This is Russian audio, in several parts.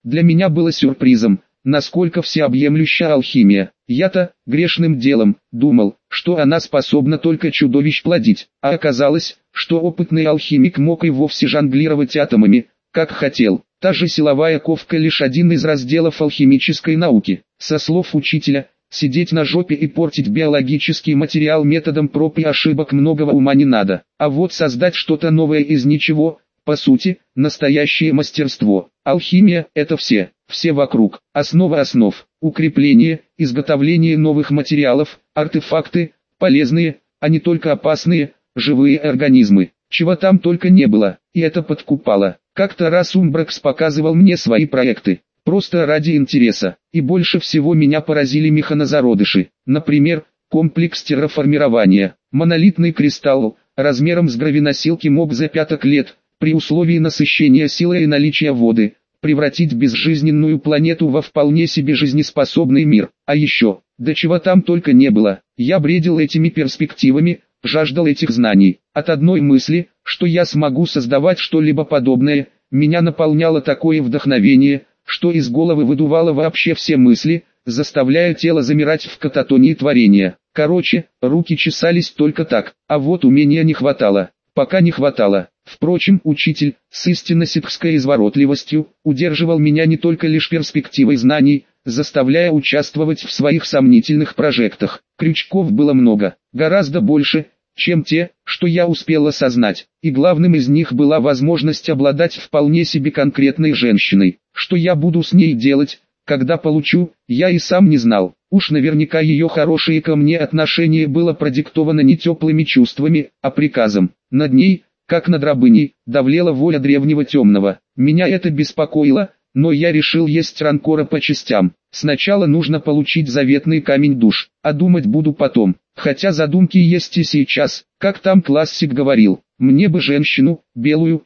Для меня было сюрпризом, насколько всеобъемлюща алхимия. Я-то, грешным делом, думал, что она способна только чудовищ плодить, а оказалось, что опытный алхимик мог и вовсе жонглировать атомами, как хотел. Та же силовая ковка лишь один из разделов алхимической науки. Со слов учителя, сидеть на жопе и портить биологический материал методом проб и ошибок многого ума не надо. А вот создать что-то новое из ничего, по сути, настоящее мастерство. Алхимия – это все вокруг, основа основ, укрепление, изготовление новых материалов, артефакты, полезные, а не только опасные, живые организмы. Чего там только не было, и это подкупало. Как-то раз Умбракс показывал мне свои проекты, просто ради интереса, и больше всего меня поразили механозародыши. Например, комплекс терраформирования. Монолитный кристалл, размером с гравиносилки мог за 5 лет, при условии насыщения силой и наличия воды, превратить безжизненную планету во вполне себе жизнеспособный мир. А еще, да чего там только не было, я бредил этими перспективами, жаждал этих знаний. От одной мысли, что я смогу создавать что-либо подобное, меня наполняло такое вдохновение, что из головы выдувало вообще все мысли, заставляя тело замирать в кататонии творения. Короче, руки чесались только так, а вот умения не хватало, пока не хватало. Впрочем, учитель, с истинно ситхской изворотливостью, удерживал меня не только лишь перспективой знаний, заставляя участвовать в своих сомнительных прожектах. Крючков было много, гораздо больше, чем те, что я успел осознать, и главным из них была возможность обладать вполне себе конкретной женщиной. Что я буду с ней делать, когда получу, я и сам не знал. Уж наверняка ее хорошее ко мне отношение было продиктовано не теплыми чувствами, а приказом. Над ней, как над рабыней, давлела воля древнего темного. Меня это беспокоило, но я решил есть ранкора по частям. Сначала нужно получить заветный камень душ, а думать буду потом. Хотя задумки есть и сейчас, как там классик говорил, мне бы женщину, белую.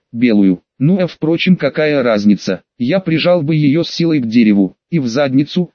Ну а впрочем, какая разница, я прижал бы ее с силой к дереву, и в задницу.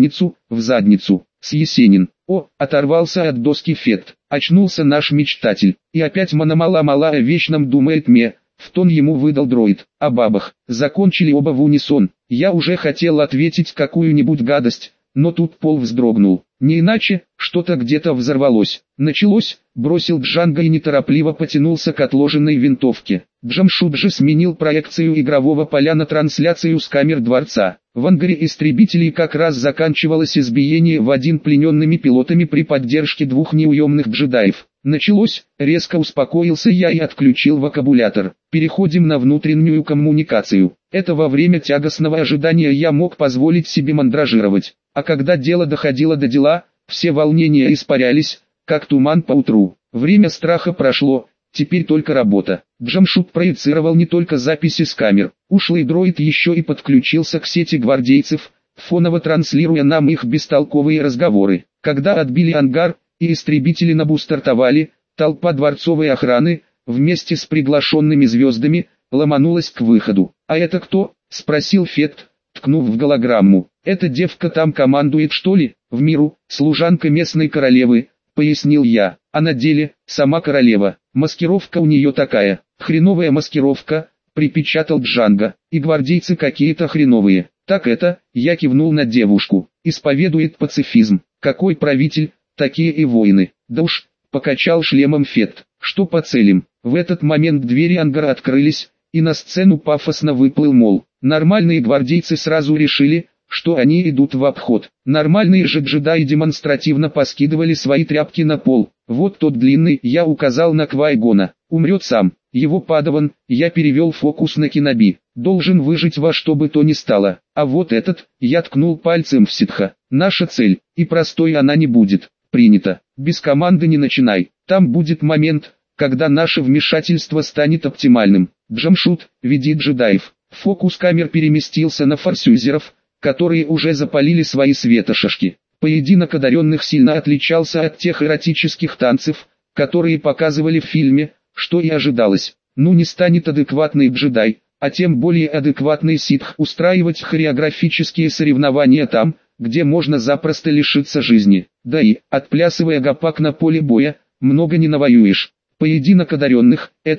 С Есенин. О, оторвался от доски Фет, очнулся наш мечтатель, и опять мала о вечном думает ме. В тон ему выдал дроид. О бабах. Закончили оба в унисон. Я уже хотел ответить какую-нибудь гадость, но тут пол вздрогнул. Не иначе, что-то где-то взорвалось. Началось, бросил Джанго и неторопливо потянулся к отложенной винтовке. Джамшут же сменил проекцию игрового поля на трансляцию с камер дворца. В ангаре истребителей как раз заканчивалось избиение в один плененными пилотами при поддержке 2 неуемных джедаев. Началось, резко успокоился я и отключил вокабулятор. Переходим на внутреннюю коммуникацию. Это во время тягостного ожидания я мог позволить себе мандражировать. А когда дело доходило до дела, все волнения испарялись, как туман по утру. Время страха прошло, теперь только работа. Джамшут проецировал не только записи с камер. Ушлый дроид еще и подключился к сети гвардейцев, фоново транслируя нам их бестолковые разговоры. Когда отбили ангар, и истребители набустартовали, толпа дворцовой охраны, вместе с приглашенными звездами, ломанулась к выходу. «А это кто?» – спросил Фет, ткнув в голограмму. «Эта девка там командует, что ли?» «В миру, служанка местной королевы», – пояснил я. «А на деле, сама королева. Маскировка у нее такая». «Хреновая маскировка», – припечатал Джанго. «И гвардейцы какие-то хреновые». «Так это», – я кивнул на девушку, – «исповедует пацифизм». «Какой правитель, такие и воины». «Да уж», – покачал шлемом Фет. «Что по целям?» В этот момент двери ангара открылись, и на сцену пафосно выплыл Мол. Нормальные гвардейцы сразу решили, что они идут в обход. Нормальные же джедаи демонстративно поскидывали свои тряпки на пол. Вот тот длинный, я указал на Квай-Гона, умрет сам. Его падаван, я перевел фокус на Кеноби, должен выжить во что бы то ни стало. А вот этот, я ткнул пальцем в ситха. Наша цель, и простой она не будет. Принято. Без команды не начинай. Там будет момент, когда наше вмешательство станет оптимальным. Джамшут, веди джедаев. Фокус камер переместился на форсюзеров, которые уже запалили свои светошашки. Поединок одаренных сильно отличался от тех эротических танцев, которые показывали в фильме, что и ожидалось. Ну не станет адекватный джедай, а тем более адекватный ситх устраивать хореографические соревнования там, где можно запросто лишиться жизни. Да и, отплясывая гопак на поле боя, много не навоюешь. Поединок одаренных – это,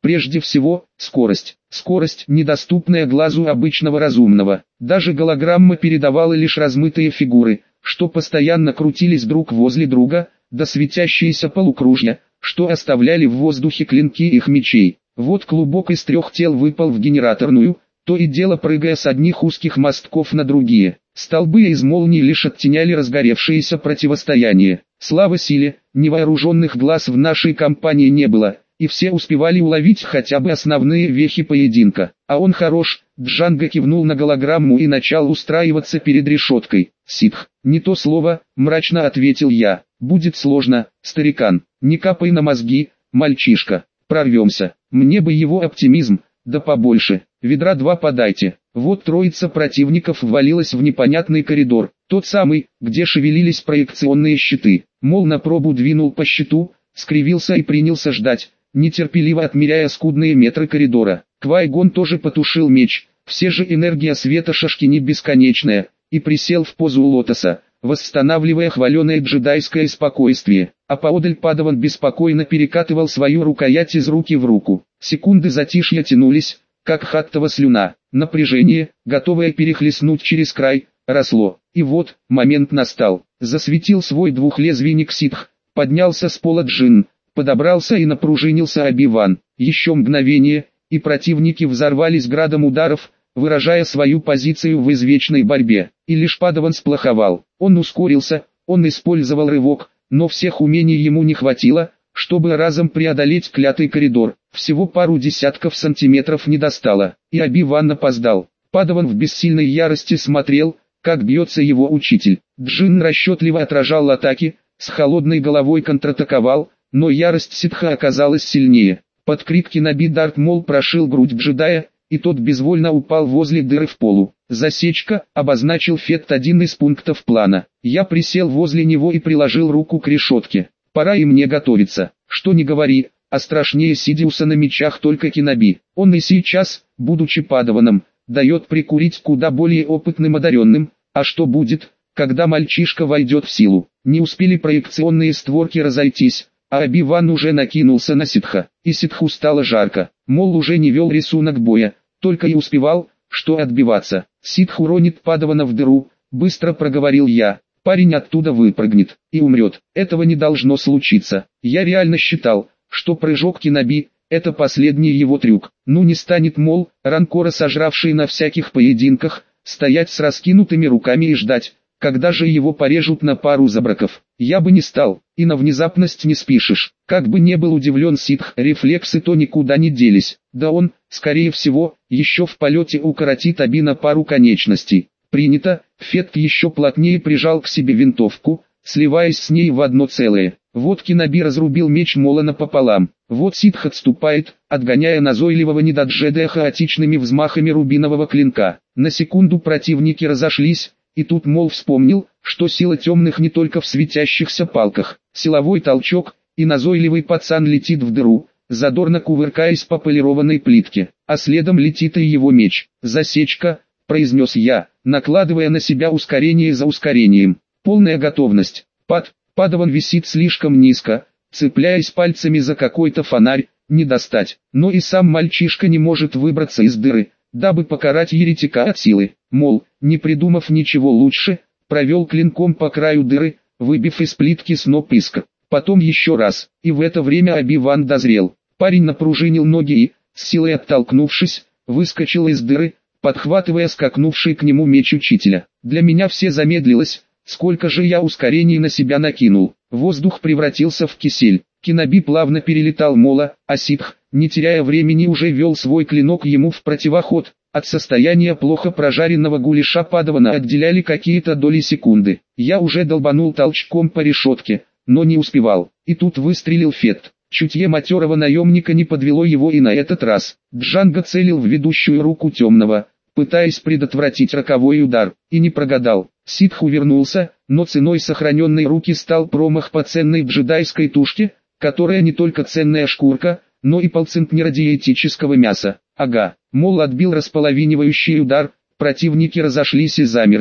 Прежде всего, скорость. Скорость, недоступная глазу обычного разумного. Даже голограмма передавала лишь размытые фигуры, что постоянно крутились друг возле друга, да светящиеся полукружья, что оставляли в воздухе клинки их мечей. Вот клубок из 3 тел выпал в генераторную, то и дело прыгая с одних узких мостков на другие. Столбы из молний лишь оттеняли разгоревшееся противостояние. Слава силе, невооруженных глаз в нашей компании не было, и все успевали уловить хотя бы основные вехи поединка. А он хорош. Джанго кивнул на голограмму и начал устраиваться перед решеткой. «Ситх, не то слово», — мрачно ответил я. «Будет сложно, старикан, не капай на мозги, мальчишка, прорвемся. Мне бы его оптимизм, да побольше, ведра 2 подайте». Вот троица противников ввалилась в непонятный коридор, тот самый, где шевелились проекционные щиты. Мол на пробу двинул по щиту, скривился и принялся ждать, нетерпеливо отмеряя скудные метры коридора. Квай-Гон тоже потушил меч, все же энергия света Шашкини бесконечная, и присел в позу лотоса, восстанавливая хваленое джедайское спокойствие, а поодаль Падаван беспокойно перекатывал свою рукоять из руки в руку. Секунды затишья тянулись, как хаттова слюна. Напряжение, готовое перехлестнуть через край, росло. И вот, момент настал. Засветил свой двухлезвийник ситх, поднялся с пола Джин, подобрался и напружинился Оби-Ван. Еще мгновение, и противники взорвались градом ударов, выражая свою позицию в извечной борьбе. И лишь Падаван сплоховал. Он ускорился, он использовал рывок, но всех умений ему не хватило, чтобы разом преодолеть клятый коридор. Всего пару десятков сантиметров не достало, и Оби-Ван опоздал. Падаван в бессильной ярости смотрел, как бьется его учитель. Джин расчетливо отражал атаки, с холодной головой контратаковал, но ярость ситха оказалась сильнее. Под крик Киноби Дарт Мол прошил грудь джедая, и тот безвольно упал возле дыры в полу. «Засечка», — обозначил Фетт один из пунктов плана. Я присел возле него и приложил руку к решетке. Пора и мне готовиться. Что ни говори, а страшнее Сидиуса на мечах только Киноби. Он и сейчас, будучи Падаваном, дает прикурить куда более опытным одаренным. А что будет, когда мальчишка войдет в силу? Не успели проекционные створки разойтись, а Оби-Ван уже накинулся на ситха. И ситху стало жарко. Мол уже не вел рисунок боя, только и успевал, что отбиваться. Ситх уронит Падавана в дыру, быстро проговорил я. Парень оттуда выпрыгнет и умрет. Этого не должно случиться. Я реально считал, что прыжок Киноби – это последний его трюк. Ну не станет, мол, ранкора сожравший на всяких поединках, стоять с раскинутыми руками и ждать, когда же его порежут на пару забраков. Я бы не стал, и на внезапность не спишешь. Как бы не был удивлен ситх, рефлексы то никуда не делись. Да он, скорее всего, еще в полете укоротит Оби на пару конечностей. Принято. Фетт еще плотнее прижал к себе винтовку, сливаясь с ней в одно целое. Вот Киноби разрубил меч Мола напополам. Вот ситх отступает, отгоняя назойливого недоджедая хаотичными взмахами рубинового клинка. На секунду противники разошлись, и тут Мол вспомнил, что сила темных не только в светящихся палках. Силовой толчок, и назойливый пацан летит в дыру, задорно кувыркаясь по полированной плитке, а следом летит и его меч. «Засечка», — произнес я, накладывая на себя ускорение за ускорением. Полная готовность. Падаван висит слишком низко, цепляясь пальцами за какой-то фонарь, не достать. Но и сам мальчишка не может выбраться из дыры, дабы покарать еретика от силы. Мол, не придумав ничего лучше, провел клинком по краю дыры, выбив из плитки сноп искр. Потом еще раз, и в это время Оби-Ван дозрел. Парень напружинил ноги и, с силой оттолкнувшись, выскочил из дыры, подхватывая скакнувший к нему меч учителя. Для меня все замедлилось, сколько же я ускорений на себя накинул. Воздух превратился в кисель. Киноби плавно перелетал Мола, а ситх, не теряя времени, уже вел свой клинок ему в противоход. От состояния плохо прожаренного гуляша Падавана отделяли какие-то доли секунды. Я уже долбанул толчком по решетке, но не успевал. И тут выстрелил Фетт. Чутье матерого наемника не подвело его и на этот раз. Джанго целил в ведущую руку темного, пытаясь предотвратить роковой удар, и не прогадал. Ситх увернулся, но ценой сохраненной руки стал промах по ценной джедайской тушке, которая не только ценная шкурка, но и полцентнера диетического мяса. Ага, Мол отбил располовинивающий удар, противники разошлись и замерли.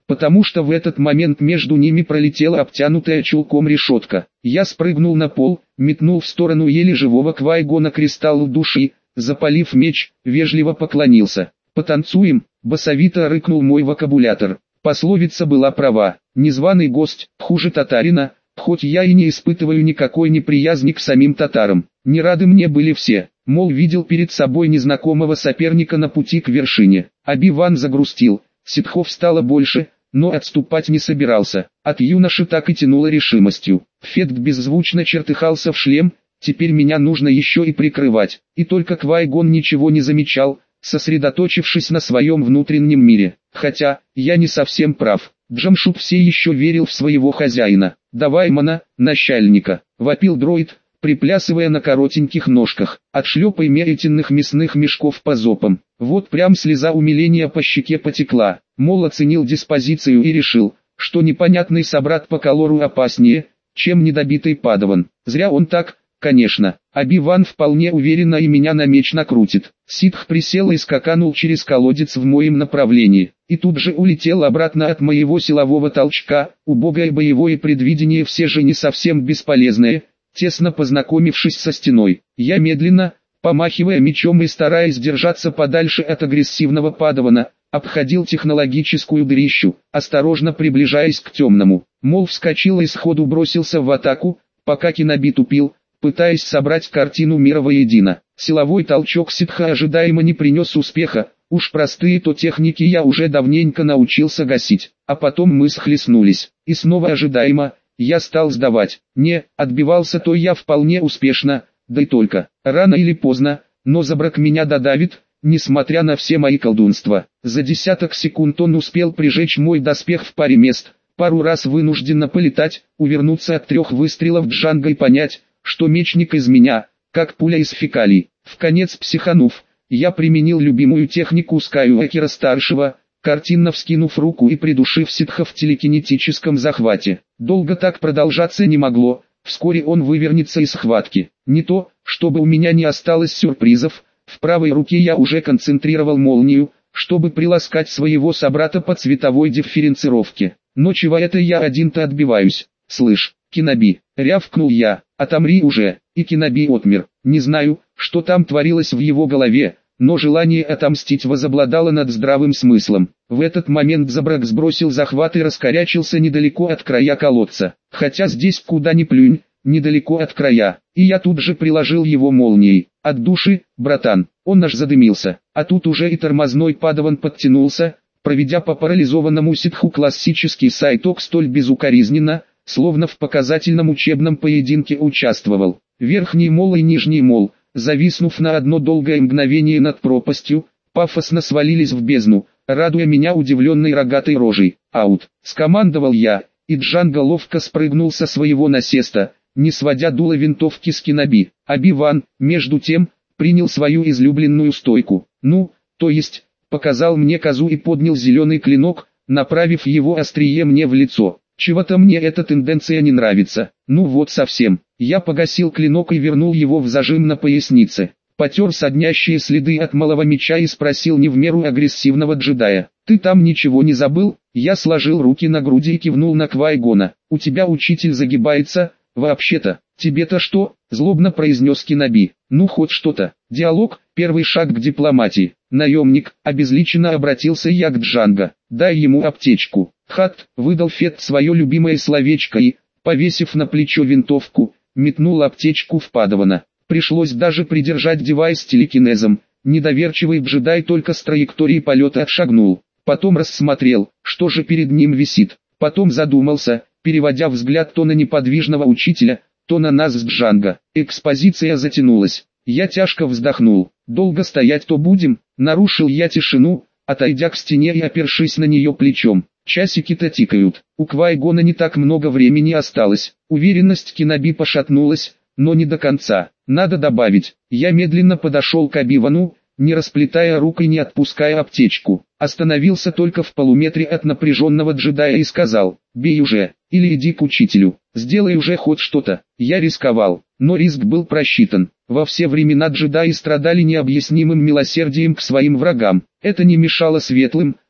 потому что в этот момент между ними пролетела обтянутая чулком решетка. Я спрыгнул на пол, метнул в сторону еле живого Квай-Гона кристалл души, запалив меч, вежливо поклонился. «Потанцуем», — басовито рыкнул мой вокабулятор. Пословица была права: незваный гость хуже татарина. Хоть я и не испытываю никакой неприязни к самим татарам, не рады мне были все, мол, видел перед собой незнакомого соперника на пути к вершине. Оби-Ван загрустил, ситхов стало больше, но отступать не собирался. От юноши так и тянуло решимостью. Фет беззвучно чертыхался в шлем: теперь меня нужно еще и прикрывать. И только Квай-Гон ничего не замечал, сосредоточившись на своем внутреннем мире. Хотя, я не совсем прав. Джамшут все еще верил в своего хозяина. «Давай, мана, начальника!» — вопил дроид, приплясывая на коротеньких ножках. «Отшлепай мерительных мясных мешков по зопам». Вот прям слеза умиления по щеке потекла. Мол, оценил диспозицию и решил, что непонятный собрат по колору опаснее, чем недобитый падаван. Зря он так, конечно. Оби-Ван вполне уверенно и меня на меч накрутит. Ситх присел и скаканул через колодец в моем направлении. И тут же улетел обратно от моего силового толчка. Убогое боевое предвидение все же не совсем бесполезное. Тесно познакомившись со стеной, я медленно, помахивая мечом и стараясь держаться подальше от агрессивного падавана, обходил технологическую дырищу, осторожно приближаясь к темному. Мол, вскочил и сходу бросился в атаку, пока Киноби тупил, пытаясь собрать картину мира воедино. Силовой толчок ситха ожидаемо не принес успеха, уж простые-то техники я уже давненько научился гасить. А потом мы схлестнулись, и снова ожидаемо, я стал сдавать. Не, отбивался-то я вполне успешно, да и только, рано или поздно, но Забрак меня додавит, несмотря на все мои колдунства. За десяток секунд он успел прижечь мой доспех в паре мест, пару раз вынужденно полетать, увернуться от 3 выстрелов Джанга и понять, что мечник из меня, как пуля из фекалий. Вконец психанув, я применил любимую технику Скайуокера-старшего, картинно вскинув руку и придушив ситха в телекинетическом захвате. Долго так продолжаться не могло, вскоре он вывернется из схватки. Не то, чтобы у меня не осталось сюрпризов, в правой руке я уже концентрировал молнию, чтобы приласкать своего собрата по цветовой дифференцировке. Но чего это я один-то отбиваюсь? «Слышь, Киноби!» — рявкнул я. «Отомри уже!» И Киноби отмер. Не знаю, что там творилось в его голове, но желание отомстить возобладало над здравым смыслом. В этот момент Забрак сбросил захват и раскорячился недалеко от края колодца. Хотя здесь куда ни плюнь, недалеко от края. И я тут же приложил его молнией. От души, братан. Он аж задымился. А тут уже и тормозной падаван подтянулся, проведя по парализованному ситху классический сайток столь безукоризненно, словно в показательном учебном поединке участвовал. Верхний мол и нижний мол, зависнув на одно долгое мгновение над пропастью, пафосно свалились в бездну, радуя меня удивленной рогатой рожей. «Аут!» — скомандовал я, и Джанго ловко спрыгнул со своего насеста, не сводя дуло винтовки с Киноби. Оби-Ван, между тем, принял свою излюбленную стойку. Ну, то есть, показал мне козу и поднял зеленый клинок, направив его острие мне в лицо. Чего-то мне эта тенденция не нравится. Ну вот совсем. Я погасил клинок и вернул его в зажим на пояснице. Потер соднящие следы от малого меча и спросил не в меру агрессивного джедая: «Ты там ничего не забыл?» Я сложил руки на груди и кивнул на Квай-Гона. «У тебя учитель загибается, вообще-то». «Тебе-то что?» — злобно произнес Киноби. «Ну хоть что-то. Диалог — первый шаг к дипломатии». «Наемник», — обезличенно обратился я к Джанго. «Дай ему аптечку». «Хат», — выдал Фет свое любимое словечко и, повесив на плечо винтовку, метнул аптечку в падавана. Пришлось даже придержать девайс телекинезом. Недоверчивый джедай только с траектории полета отшагнул. Потом рассмотрел, что же перед ним висит. Потом задумался, переводя взгляд то на неподвижного учителя, то на нас с Джанго. Экспозиция затянулась. Я тяжко вздохнул. «Долго стоять-то будем?» Нарушил я тишину, отойдя к стене и опершись на нее плечом. Часики-то тикают. У Квай-Гона не так много времени осталось. Уверенность Киноби пошатнулась, но не до конца. Надо добавить. Я медленно подошел к Оби-Вану, не расплетая рук и не отпуская аптечку. Остановился только в полуметре от напряженного джедая и сказал: «Бей уже, или иди к учителю, сделай уже хоть что-то». Я рисковал, но риск был просчитан. Во все времена джедаи страдали необъяснимым милосердием к своим врагам. Это не мешало светлым,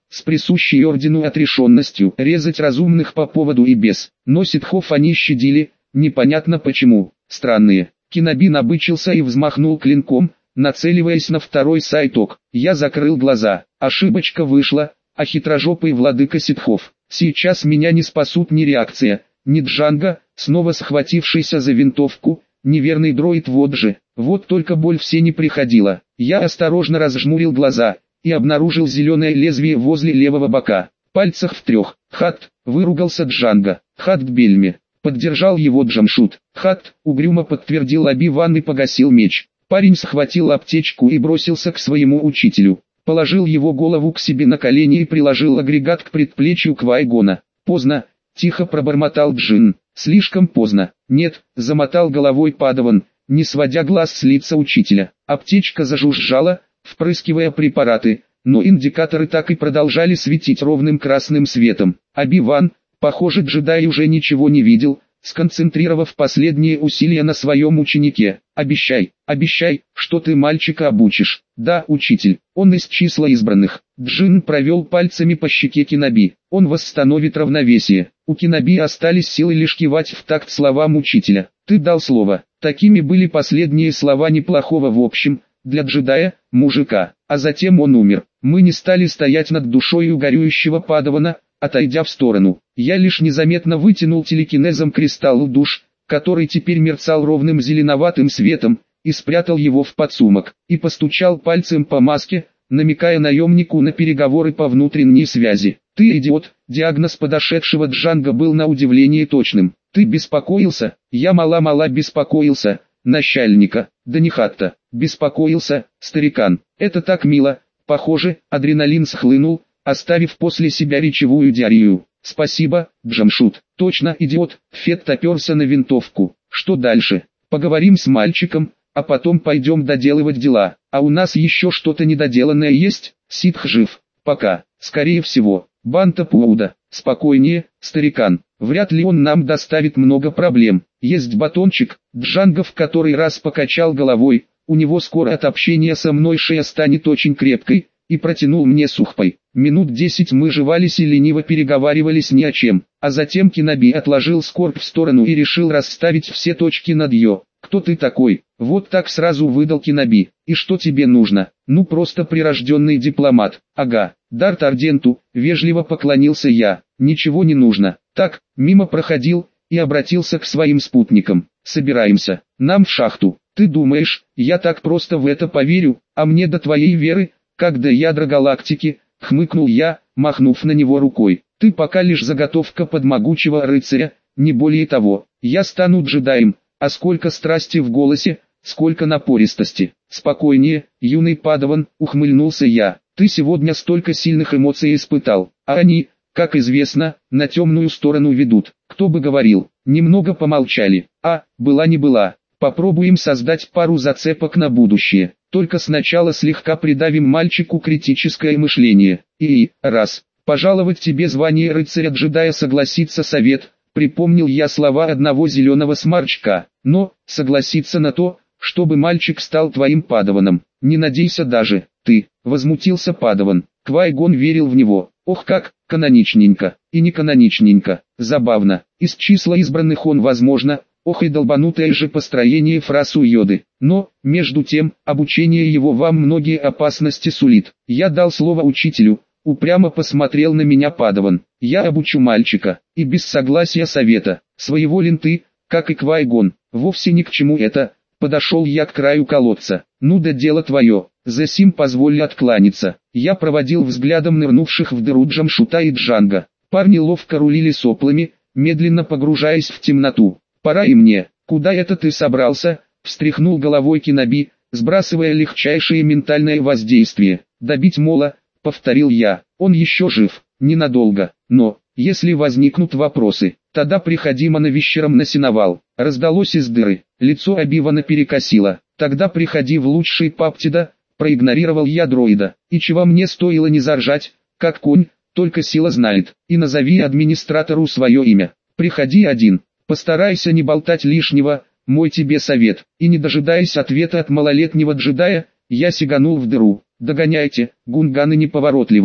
с присущей ордену отрешенностью, резать разумных по поводу и без. Но ситхов они щадили, непонятно почему. Странные. Киноби набычился и взмахнул клинком, нацеливаясь на второй сайток. Я закрыл глаза. Ошибочка вышла, а хитрожопый владыка ситхов. Сейчас меня не спасут ни реакция, ни Джанго, снова схватившийся за винтовку, неверный дроид вот же. Вот только боль все не приходила. Я осторожно разжмурил глаза и обнаружил зеленое лезвие возле левого бока. Пальцах в трех. Хат, выругался Джанго. Хат к Бельме. Поддержал его Джамшут. Хат, угрюмо подтвердил Оби-Ван и погасил меч. Парень схватил аптечку и бросился к своему учителю. Положил его голову к себе на колени и приложил агрегат к предплечью Квай-Гона. Поздно, тихо пробормотал Джин. Слишком поздно. Нет, замотал головой Падаван, не сводя глаз с лица учителя. Аптечка зажужжала, впрыскивая препараты, но индикаторы так и продолжали светить ровным красным светом. Оби-Ван, похоже, джедай уже ничего не видел, сконцентрировав последние усилия на своем ученике. «Обещай, обещай, что ты мальчика обучишь». «Да, учитель, он из числа избранных». Джин провел пальцами по щеке Киноби. «Он восстановит равновесие». У Киноби остались силы лишь кивать в такт словам учителя. «Ты дал слово». Такими были последние слова неплохого в общем, для джедая, мужика. А затем он умер. Мы не стали стоять над душой горюющего Падавана, отойдя в сторону. Я лишь незаметно вытянул телекинезом кристалл душ, который теперь мерцал ровным зеленоватым светом, и спрятал его в подсумок, и постучал пальцем по маске, намекая наемнику на переговоры по внутренней связи. «Ты идиот», диагноз подошедшего Джанго был на удивление точным. «Ты беспокоился?» «Я мала-мала беспокоился, начальника». «Да не Хатта, беспокоился, старикан». «Это так мило». Похоже, адреналин схлынул, оставив после себя речевую диарею. «Спасибо, Джамшут». «Точно, идиот». Фетт оперся на винтовку. «Что дальше?» «Поговорим с мальчиком, а потом пойдем доделывать дела. А у нас еще что-то недоделанное есть?» «Ситх жив. Пока. Скорее всего. Банта Пууда». «Спокойнее, старикан. Вряд ли он нам доставит много проблем. Есть батончик». Джанго в который раз покачал головой. «У него скоро от общения со мной шея станет очень крепкой», и протянул мне сухпай. Минут 10 мы жевались и лениво переговаривались ни о чем, а затем Киноби отложил скорбь в сторону и решил расставить все точки над «ё». «Кто ты такой?» Вот так сразу выдал Киноби. «И что тебе нужно?» «Ну просто прирожденный дипломат». «Ага, Дарт Арденту», вежливо поклонился я. «Ничего не нужно». Так, мимо проходил и обратился к своим спутникам. «Собираемся. Нам в шахту». «Ты думаешь, я так просто в это поверю, а мне до твоей веры, как до ядра галактики?» Хмыкнул я, махнув на него рукой. «Ты пока лишь заготовка под могучего рыцаря, не более того. Я стану джедаем». А сколько страсти в голосе, сколько напористости. «Спокойнее, юный Падаван», ухмыльнулся я. «Ты сегодня столько сильных эмоций испытал, а они, как известно, на темную сторону ведут». «Кто бы говорил». Немного помолчали. «А, была не была. Попробуем создать пару зацепок на будущее. Только сначала слегка придавим мальчику критическое мышление. И, раз, пожаловать тебе звание рыцаря-джедая, согласится совет». Припомнил я слова одного зеленого смарчка. «Но, согласиться на то, чтобы мальчик стал твоим Падаваном, не надейся даже, ты», возмутился Падаван. Квай-Гон верил в него. Ох как, каноничненько, и не каноничненько, забавно. Из числа избранных он возможно, ох и долбанутое же построение фраз у Йоды. Но, между тем, обучение его вам многие опасности сулит. Я дал слово учителю. Упрямо посмотрел на меня Падаван. «Я обучу мальчика, и без согласия совета. Своеволен ты, как и Квай-Гон. Вовсе ни к чему это». Подошел я к краю колодца. «Ну да дело твое, засим позволь откланяться». Я проводил взглядом нырнувших в дыру Джамшута и Джанго. Парни ловко рулили соплами, медленно погружаясь в темноту. «Пора и мне». «Куда это ты собрался?» Встряхнул головой Киноби, сбрасывая легчайшее ментальное воздействие. «Добить Мола», повторил я. «Он еще жив, ненадолго, но, если возникнут вопросы, тогда приходи вечером на сеновал». Раздалось из дыры, лицо Оби-Вана перекосило. «Тогда приходи в лучший Паптида», проигнорировал я дроида. «И чего мне стоило не заржать, как конь, только сила знает. И назови администратору свое имя. Приходи один, постарайся не болтать лишнего, мой тебе совет». И не дожидаясь ответа от малолетнего джедая, я сиганул в дыру. «Догоняйте, гунганы неповоротливые».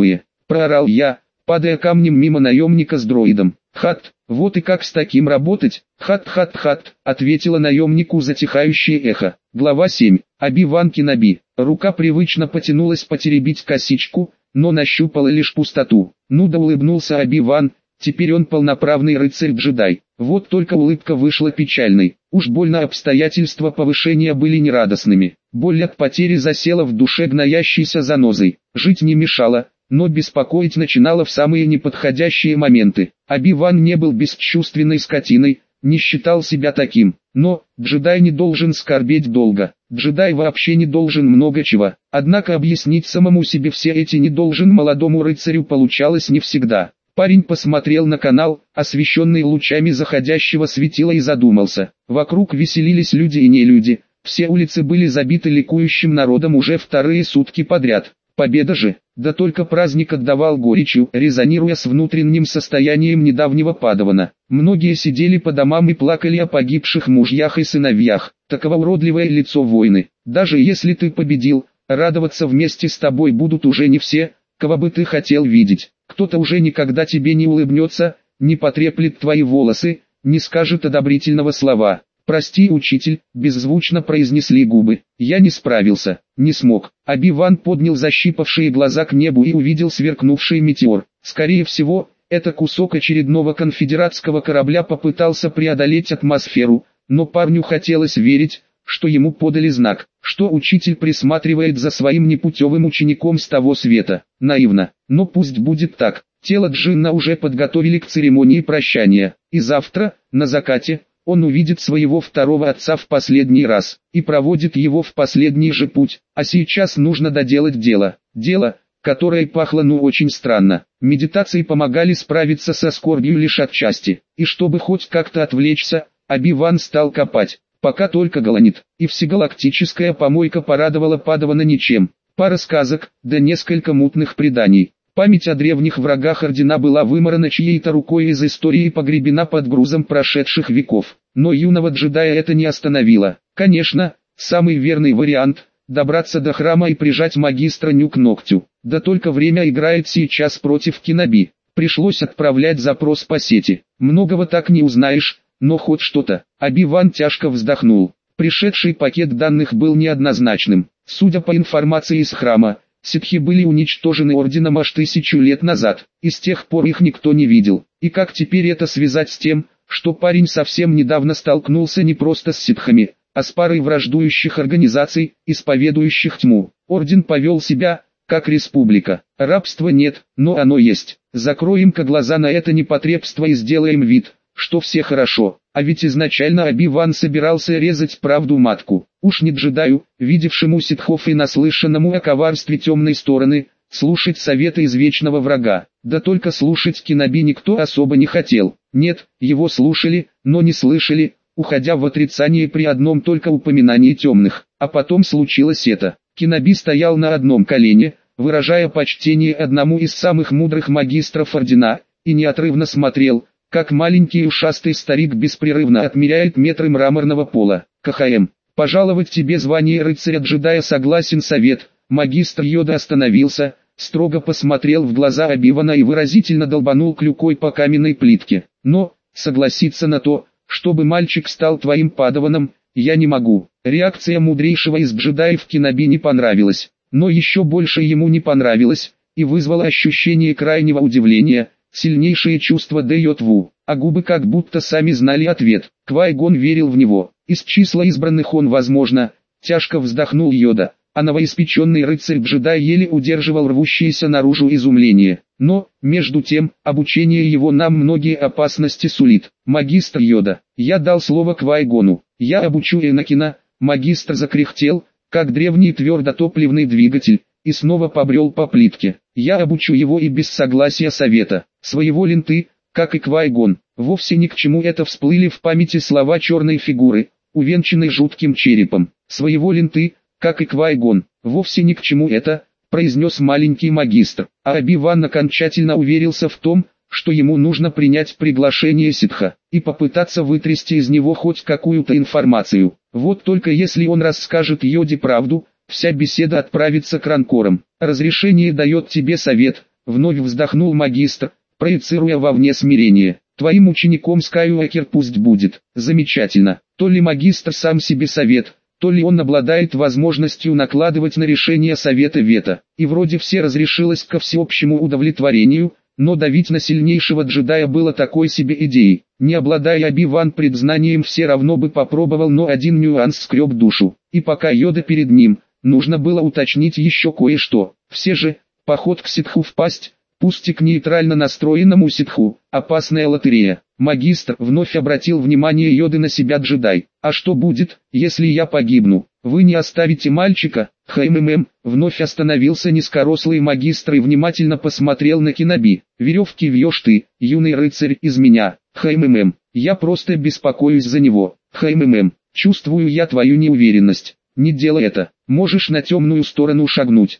проорал я, падая камнем мимо наемника с дроидом. «Хат, вот и как с таким работать?» «Хат-хат-хат», ответила наемнику затихающее эхо. Глава 7. Оби-Ван Кеноби. Рука привычно потянулась потеребить косичку, но нащупала лишь пустоту. Ну да, улыбнулся Оби-Ван, теперь он полноправный рыцарь-джедай. Вот только улыбка вышла печальной. Уж больно обстоятельства повышения были нерадостными. Боль от потери засела в душе гноящейся занозой. Жить не мешало, но беспокоить начинало в самые неподходящие моменты. Оби-Ван не был бесчувственной скотиной, не считал себя таким. Но джедай не должен скорбеть долго. Джедай вообще не должен много чего. Однако объяснить самому себе все эти не должен молодому рыцарю получалось не всегда. Парень посмотрел на канал, освещенный лучами заходящего светила, и задумался. Вокруг веселились люди и нелюди. Все улицы были забиты ликующим народом уже вторые сутки подряд. Победа же, да только праздник отдавал горечью, резонируя с внутренним состоянием недавнего падавана. Многие сидели по домам и плакали о погибших мужьях и сыновьях. Таково уродливое лицо войны. Даже если ты победил, радоваться вместе с тобой будут уже не все, кого бы ты хотел видеть. Кто-то уже никогда тебе не улыбнется, не потреплет твои волосы, не скажет одобрительного слова. «Прости, учитель», — беззвучно произнесли губы. «Я не справился, не смог». Оби-Ван поднял защипавшие глаза к небу и увидел сверкнувший метеор. Скорее всего, это кусок очередного конфедератского корабля попытался преодолеть атмосферу, но парню хотелось верить, что ему подали знак, что учитель присматривает за своим непутевым учеником с того света. Наивно, но пусть будет так. Тело Джинна уже подготовили к церемонии прощания, и завтра, на закате, он увидит своего второго отца в последний раз, и проводит его в последний же путь. А сейчас нужно доделать дело. Дело, которое пахло очень странно. Медитации помогали справиться со скорбью лишь отчасти. И чтобы хоть как-то отвлечься, Оби-Ван стал копать, пока только голонит. И всегалактическая помойка порадовала падавана ничем. Пара сказок, да несколько мутных преданий. Память о древних врагах Ордена была вымарана чьей-то рукой из истории и погребена под грузом прошедших веков. Но юного джедая это не остановило. Конечно, самый верный вариант – добраться до храма и прижать магистра Ню к ногтю. Да только время играет сейчас против Кеноби. Пришлось отправлять запрос по сети. Многого так не узнаешь, но хоть что-то. Оби-Ван тяжко вздохнул. Пришедший пакет данных был неоднозначным. Судя по информации из храма, ситхи были уничтожены орденом аж 1000 лет назад, и с тех пор их никто не видел. И как теперь это связать с тем, что парень совсем недавно столкнулся не просто с ситхами, а с парой враждующих организаций, исповедующих тьму. Орден повел себя, как республика. Рабства нет, но оно есть. Закроем-ка глаза на это непотребство и сделаем вид, что все хорошо. А ведь изначально Оби-Ван собирался резать правду матку. Уж не джедаю, видевшему ситхов и наслышанному о коварстве темной стороны, слушать советы извечного врага. Да только слушать Кеноби никто особо не хотел. Нет, его слушали, но не слышали, уходя в отрицание при одном только упоминании темных. А потом случилось это. Кеноби стоял на одном колене, выражая почтение одному из самых мудрых магистров Ордена, и неотрывно смотрел, как маленький ушастый старик беспрерывно отмеряет метры мраморного пола. КХМ. «Пожаловать тебе звание рыцаря-джедая, согласен совет». Магистр Йода остановился, строго посмотрел в глаза Оби-Вана и выразительно долбанул клюкой по каменной плитке. «Но, согласиться на то, чтобы мальчик стал твоим падаваном, я не могу». Реакция мудрейшего из джедаев Кеноби не понравилась, но еще больше ему не понравилось, и вызвало ощущение крайнего удивления, сильнейшее чувство Дэ-Йот-Ву, а губы как будто сами знали ответ. Квай-Гон верил в него. Из числа избранных он, возможно, тяжко вздохнул Йода, а новоиспеченный рыцарь-джедай еле удерживал рвущееся наружу изумление. Но, между тем, обучение его нам многие опасности сулит. Магистр Йода, я дал слово Квай-Гону, я обучу Энакина. Магистр закряхтел, как древний твердотопливный двигатель, и снова побрел по плитке. Я обучу его и без согласия совета. Своеволен ты, как и Квай-Гон. Вовсе ни к чему это всплыли в памяти слова черной фигуры, увенчанной жутким черепом. Своеволен ты, как и Квай-Гон. Вовсе ни к чему это, произнес маленький магистр. А Оби-Ван окончательно уверился в том, что ему нужно принять приглашение ситха, и попытаться вытрясти из него хоть какую-то информацию. Вот только если он расскажет Йоде правду, вся беседа отправится к ранкорам. Разрешение дает тебе совет, вновь вздохнул магистр, проецируя вовне смирение. Твоим учеником Скайуокер пусть будет. Замечательно. То ли магистр сам себе совет, то ли он обладает возможностью накладывать на решение совета вето. И вроде все разрешилось ко всеобщему удовлетворению, но давить на сильнейшего джедая было такой себе идеей. Не обладая Оби-Ван предзнанием, все равно бы попробовал, но один нюанс скреб душу. И пока Йода перед ним, нужно было уточнить еще кое-что. Все же, поход к ситху впасть, пусть и к нейтрально настроенному ситху, опасная лотерея. Магистр вновь обратил внимание Йоды на себя джедай. А что будет, если я погибну? Вы не оставите мальчика? Вновь остановился низкорослый магистр и внимательно посмотрел на Кеноби. Веревки вьешь ты, юный рыцарь, из меня. Я просто беспокоюсь за него. Чувствую я твою неуверенность. Не делай это, можешь на темную сторону шагнуть.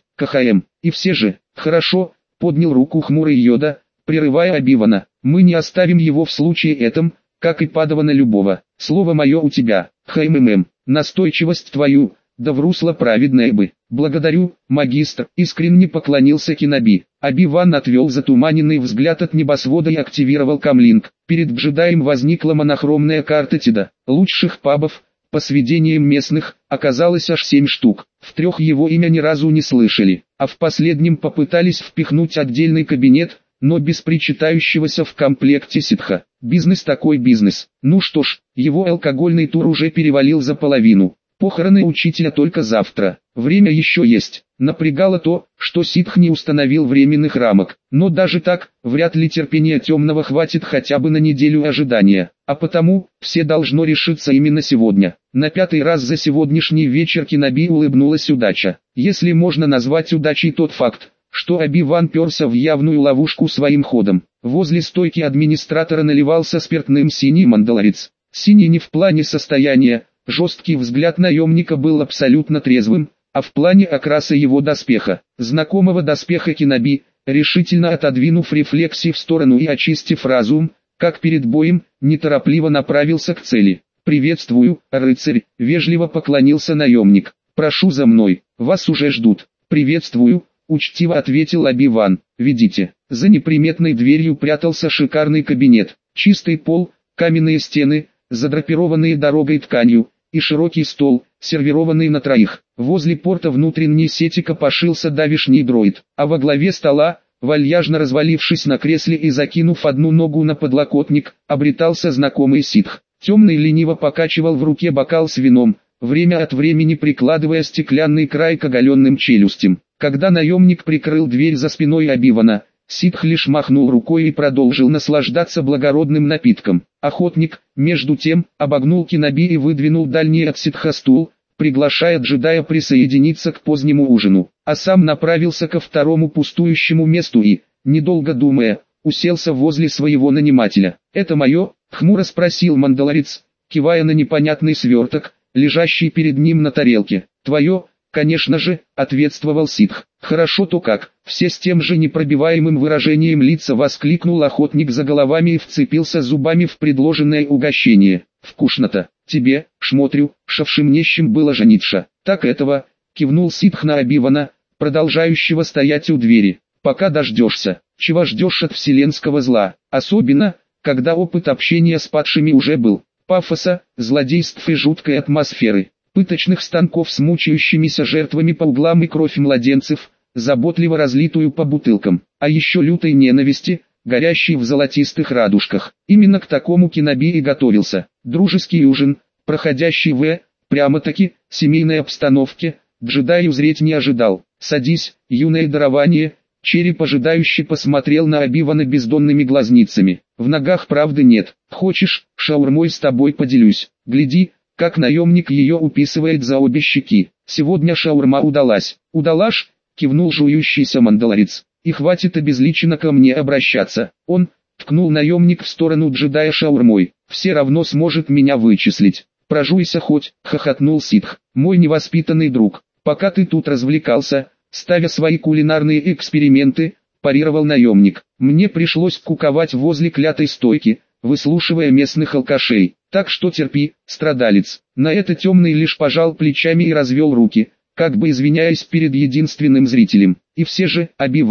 И все же, хорошо, поднял руку хмурый Йода, прерывая Оби-Вана. Мы не оставим его в случае этом, как и Падавана любого. Слово мое у тебя, настойчивость твою, да в русло праведное бы. Благодарю, магистр, искренне поклонился Кеноби. Оби-Ван отвел затуманенный взгляд от небосвода и активировал камлинг. Перед джедаем возникла монохромная карта Тида. Лучших пабов, по сведениям местных, оказалось аж 7 штук. В 3 его имя ни разу не слышали, а в последнем попытались впихнуть отдельный кабинет, но без причитающегося в комплекте ситха. Бизнес такой бизнес. Ну что ж, его алкогольный тур уже перевалил за половину. Похороны учителя только завтра. Время еще есть. Напрягало то, что ситх не установил временных рамок. Но даже так, вряд ли терпения темного хватит хотя бы на неделю ожидания. А потому, все должно решиться именно сегодня. На 5-й раз за сегодняшний вечер Кеноби улыбнулась удача. Если можно назвать удачей тот факт, что Оби-Ван перся в явную ловушку своим ходом. Возле стойки администратора наливался спиртным синий мандалорец. Синий не в плане состояния, жесткий взгляд наемника был абсолютно трезвым, а в плане окраса его доспеха. Знакомого доспеха Кеноби, решительно отодвинув рефлексии в сторону и очистив разум, как перед боем, неторопливо направился к цели. «Приветствую, рыцарь», — вежливо поклонился наемник. «Прошу за мной, вас уже ждут». «Приветствую», — учтиво ответил Оби-Ван. «Ведите». За неприметной дверью прятался шикарный кабинет. Чистый пол, каменные стены, задрапированные дорогой тканью, и широкий стол, сервированный на 3. Возле порта внутренней сети копошился давишний дроид, а во главе стола, вальяжно развалившись на кресле и закинув одну ногу на подлокотник, обретался знакомый ситх. Темный лениво покачивал в руке бокал с вином, время от времени прикладывая стеклянный край к оголенным челюстям. Когда наемник прикрыл дверь за спиной Оби-Вана, ситх лишь махнул рукой и продолжил наслаждаться благородным напитком. Охотник, между тем, обогнул Кеноби и выдвинул дальний от ситха стул, приглашая джедая присоединиться к позднему ужину, а сам направился ко второму пустующему месту и, недолго думая, уселся возле своего нанимателя. «Это мое?» — хмуро спросил мандалорец, кивая на непонятный сверток, лежащий перед ним на тарелке. «Твое?» «Конечно же», — ответствовал ситх. «Хорошо то как», — все с тем же непробиваемым выражением лица воскликнул охотник за головами и вцепился зубами в предложенное угощение. «Вкусно-то, тебе, шмотрю, шавшим нищим было жениться». «Так этого», — кивнул ситх на Оби-Вана, продолжающего стоять у двери. «Пока дождешься. Чего ждешь от вселенского зла, особенно, когда опыт общения с падшими уже был. Пафоса, злодейств и жуткой атмосферы. Пыточных станков с мучающимися жертвами по углам и кровь младенцев, заботливо разлитую по бутылкам, а еще лютой ненависти, горящей в золотистых радужках. Именно к такому Кеноби и готовился. Дружеский ужин, проходящий прямо-таки, семейной обстановке, джедай узреть не ожидал. «Садись, юное дарование», череп ожидающе посмотрел на Оби-Вана бездонными глазницами. «В ногах правды нет. Хочешь, шаурмой с тобой поделюсь. Гляди, как наемник ее уписывает за обе щеки. Сегодня шаурма удалась». «Удалась?» — кивнул жующийся мандалорец. «И хватит обезличенно ко мне обращаться». Он ткнул наемник в сторону джедая шаурмой. «Все равно сможет меня вычислить». «Прожуйся хоть», — хохотнул ситх. «Мой невоспитанный друг, пока ты тут развлекался, ставя свои кулинарные эксперименты», — парировал наемник, «мне пришлось куковать возле клятой стойки, выслушивая местных алкашей. Так что терпи, страдалец». На это темный лишь пожал плечами и развел руки, как бы извиняясь перед единственным зрителем. И все же, Оби-Ван,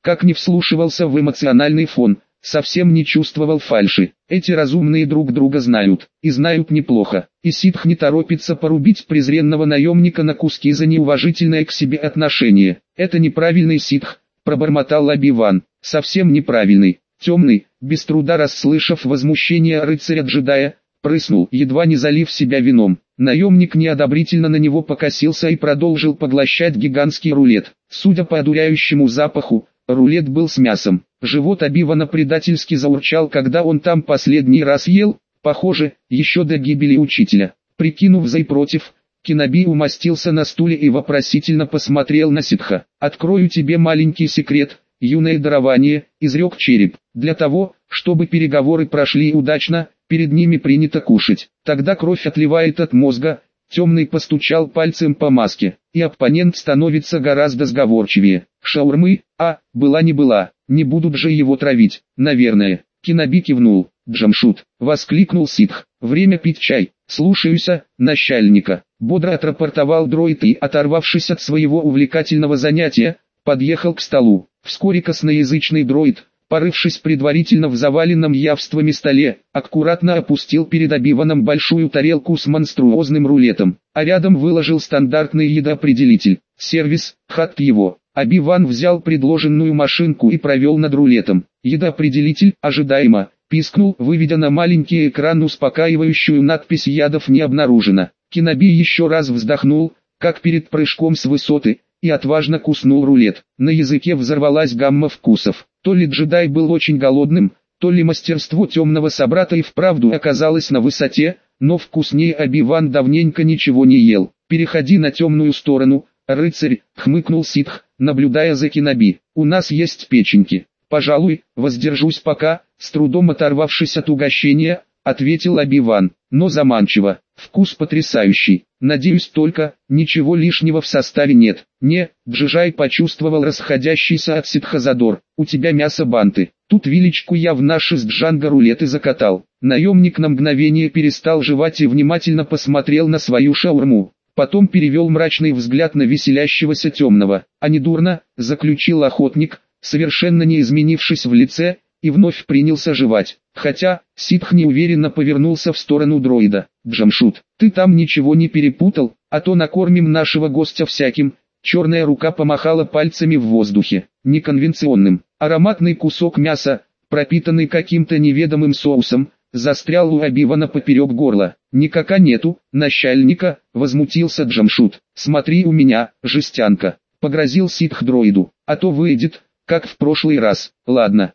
как не вслушивался в эмоциональный фон, совсем не чувствовал фальши. Эти разумные друг друга знают, и знают неплохо. И ситх не торопится порубить презренного наемника на куски за неуважительное к себе отношение. Это неправильный ситх, пробормотал Оби-Ван, совсем неправильный. Темный, без труда расслышав возмущение рыцаря-джедая, прыснул, едва не залив себя вином. Наемник неодобрительно на него покосился и продолжил поглощать гигантский рулет. Судя по одуряющему запаху, рулет был с мясом. Живот Оби-Вана предательски заурчал, когда он там последний раз ел, похоже, еще до гибели учителя. Прикинув за и против, Кеноби умостился на стуле и вопросительно посмотрел на ситха. «Открою тебе маленький секрет, юное дарование», — изрек череп. «Для того, чтобы переговоры прошли удачно, перед ними принято кушать. Тогда кровь отливает от мозга». Темный постучал пальцем по маске, и оппонент становится гораздо сговорчивее. «Шаурмы, была не была, не будут же его травить, наверное». Кеноби кивнул. «Джамшут», — воскликнул ситх, — «время пить чай». «Слушаюся, начальника», — бодро отрапортовал дроид и, оторвавшись от своего увлекательного занятия, подъехал к столу. Вскоре косноязычный дроид, порывшись предварительно в заваленном явствами столе, аккуратно опустил перед Оби-Ваном большую тарелку с монструозным рулетом, а рядом выложил стандартный едоопределитель. Сервис, хат его. Оби-Ван взял предложенную машинку и провел над рулетом. Едоопределитель, ожидаемо, пискнул, выведя на маленький экран успокаивающую надпись «Ядов не обнаружено». Кеноби еще раз вздохнул, как перед прыжком с высоты, и отважно куснул рулет. На языке взорвалась гамма вкусов. То ли джедай был очень голодным, то ли мастерство темного собрата и вправду оказалось на высоте, но вкуснее Оби-Ван давненько ничего не ел. «Переходи на темную сторону, рыцарь», — хмыкнул ситх, наблюдая за Кеноби. «У нас есть печеньки». «Пожалуй, воздержусь пока», — с трудом оторвавшись от угощения, ответил Оби-Ван, но заманчиво. «Вкус потрясающий. Надеюсь только, ничего лишнего в составе нет». «Не», — Джижай почувствовал расходящийся от ситха задор. «У тебя мясо банты». Тут вилечку я в наши с Джанго рулеты закатал. Наемник на мгновение перестал жевать и внимательно посмотрел на свою шаурму. Потом перевел мрачный взгляд на веселящегося темного. «А не дурно», — заключил охотник, совершенно не изменившись в лице, и вновь принялся жевать. Хотя, ситх неуверенно повернулся в сторону дроида. «Джамшут, ты там ничего не перепутал, а то накормим нашего гостя всяким». Черная рука помахала пальцами в воздухе. Неконвенционным. Ароматный кусок мяса, пропитанный каким-то неведомым соусом, застрял у Оби-Вана поперек горла. «Никака нету, начальника», — возмутился Джамшут. «Смотри у меня, жестянка», — погрозил ситх дроиду, — «а то выйдет, как в прошлый раз». «Ладно,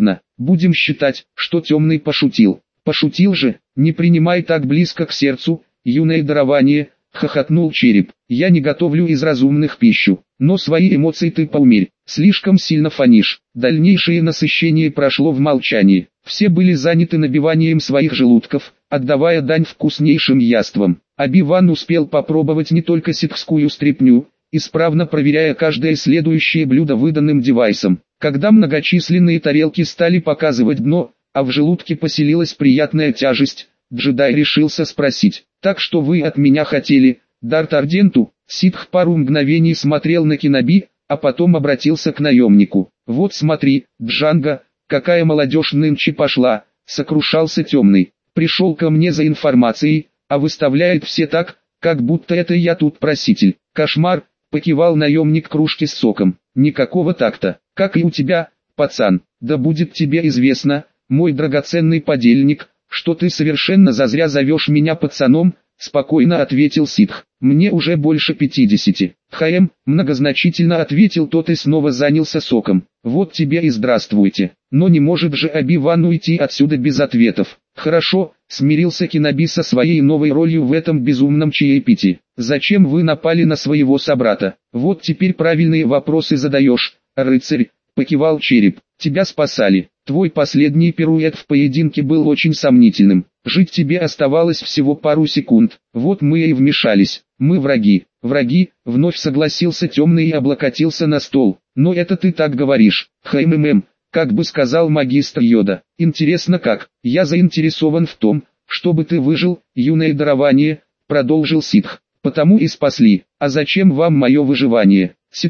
будем считать, что темный пошутил». «Пошутил же, не принимай так близко к сердцу, юное дарование», — хохотнул череп. «Я не готовлю из разумных пищу, но свои эмоции ты поумерь, слишком сильно фонишь». Дальнейшее насыщение прошло в молчании. Все были заняты набиванием своих желудков, отдавая дань вкуснейшим яствам. Оби-Ван успел попробовать не только ситхскую стряпню, исправно проверяя каждое следующее блюдо выданным девайсом. Когда многочисленные тарелки стали показывать дно, а в желудке поселилась приятная тяжесть, джедай решился спросить: «Так что вы от меня хотели, Дарт Арденту?» Ситх пару мгновений смотрел на Кеноби, а потом обратился к наемнику. «Вот смотри, Джанго, какая молодежь нынче пошла», — сокрушался темный. «Пришел ко мне за информацией, а выставляет все так, как будто это я тут проситель. Кошмар», — покивал наемник кружки с соком. «Никакого такта, как и у тебя, пацан. Да будет тебе известно, мой драгоценный подельник, что ты совершенно зазря зовешь меня пацаном», — спокойно ответил ситх. «Мне уже больше 50. Многозначительно ответил тот и снова занялся соком. «Вот тебе и здравствуйте». Но не может же Оби-Ван уйти отсюда без ответов. «Хорошо», — смирился Кеноби со своей новой ролью в этом безумном чаепитии. «Зачем вы напали на своего собрата? Вот теперь правильные вопросы задаешь, рыцарь», — покивал череп. «Тебя спасали. Твой последний пируэт в поединке был очень сомнительным. Жить тебе оставалось всего пару секунд. Вот мы и вмешались. Мы враги». «Враги», — вновь согласился темный и облокотился на стол. «Но это ты так говоришь. Как бы сказал магистр Йода. Интересно как. Я заинтересован в том, чтобы ты выжил, юное дарование», — продолжил ситх. «Потому и спасли. А зачем вам мое выживание?» Ситхи,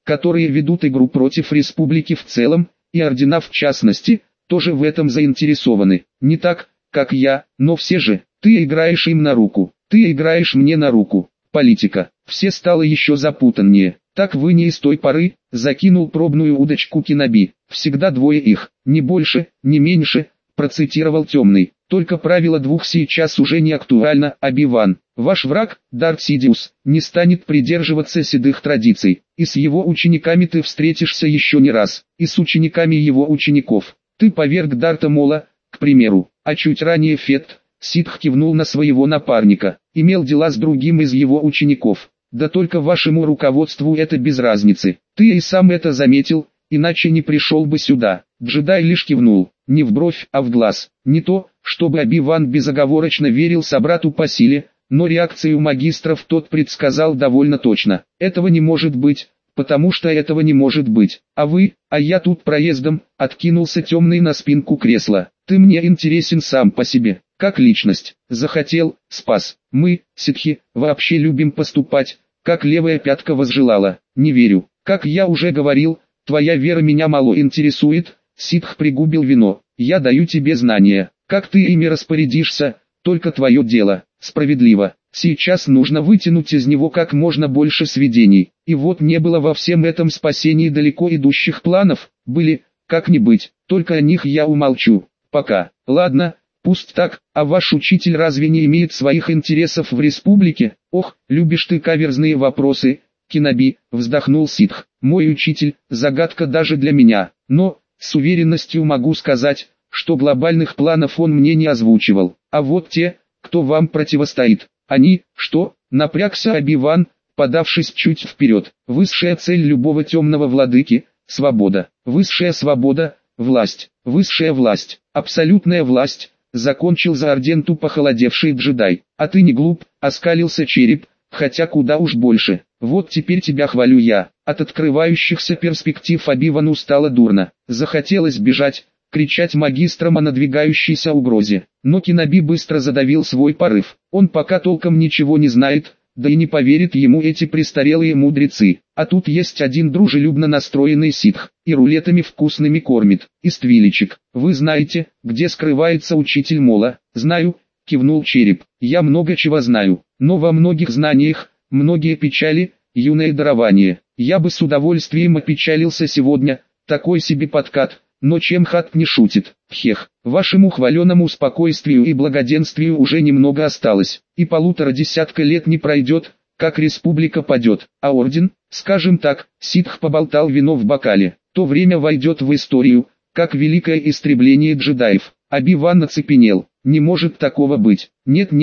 которые ведут игру против республики в целом, и ордена в частности, тоже в этом заинтересованы. Не так, как я, но все же, ты играешь им на руку, ты играешь мне на руку. Политика. Все стало еще запутаннее. Так вы не из той поры, закинул пробную удочку Киноби. Всегда двое их, не больше, не меньше, процитировал Темный. Только правило двух сейчас уже не актуально, Оби-Ван. Ваш враг, Дарт Сидиус, не станет придерживаться седых традиций. И с его учениками ты встретишься еще не раз. И с учениками его учеников. Ты поверг Дарта Мола, к примеру. А чуть ранее Фетт, Ситх кивнул на своего напарника, имел дела с другим из его учеников. Да только вашему руководству это без разницы. Ты и сам это заметил, иначе не пришел бы сюда. Джедай лишь кивнул, не в бровь, а в глаз. Не то, чтобы Оби-Ван безоговорочно верил собрату по силе, но реакцию магистров тот предсказал довольно точно. Этого не может быть, потому что этого не может быть. А вы, а я тут проездом, откинулся Темный на спинку кресла. Ты мне интересен сам по себе. Как личность, захотел, спас. Мы, ситхи, вообще любим поступать, как левая пятка возжелала. Не верю. Как я уже говорил, твоя вера меня мало интересует. Ситх пригубил вино. Я даю тебе знания. Как ты ими распорядишься, только твое дело. Справедливо. Сейчас нужно вытянуть из него как можно больше сведений. И вот не было во всем этом спасении далеко идущих планов. Были, как ни быть, только о них я умолчу. Пока. Ладно. Пусть так, а ваш учитель разве не имеет своих интересов в республике? Ох, любишь ты каверзные вопросы, Киноби, вздохнул Ситх. Мой учитель, загадка даже для меня, но, с уверенностью могу сказать, что глобальных планов он мне не озвучивал. А вот те, кто вам противостоит, они, что? Напрягся Оби-Ван, подавшись чуть вперед. Высшая цель любого темного владыки – свобода. Высшая свобода – власть. Высшая власть, абсолютная власть. Закончил за Орденту похолодевший джедай. А ты не глуп, оскалился череп, хотя куда уж больше. Вот теперь тебя хвалю я. От открывающихся перспектив Оби-Вану стало дурно. Захотелось бежать, кричать магистрам о надвигающейся угрозе. Но Киноби быстро задавил свой порыв. Он пока толком ничего не знает, да и не поверят ему эти престарелые мудрецы. А тут есть один дружелюбно настроенный ситх, и рулетами вкусными кормит. Иствиличек, вы знаете, где скрывается учитель Мола? Знаю, кивнул череп. Я много чего знаю, но во многих знаниях, многие печали, юное дарование. Я бы с удовольствием опечалился сегодня, такой себе подкат. Но чем Хат не шутит, хех, вашему хваленому спокойствию и благоденствию уже немного осталось, и 1,5 десятка лет не пройдет, как республика падет, а орден, скажем так, Ситх поболтал вино в бокале, то время войдет в историю, как великое истребление джедаев. Оби-Ван оцепенел, не может такого быть, нет,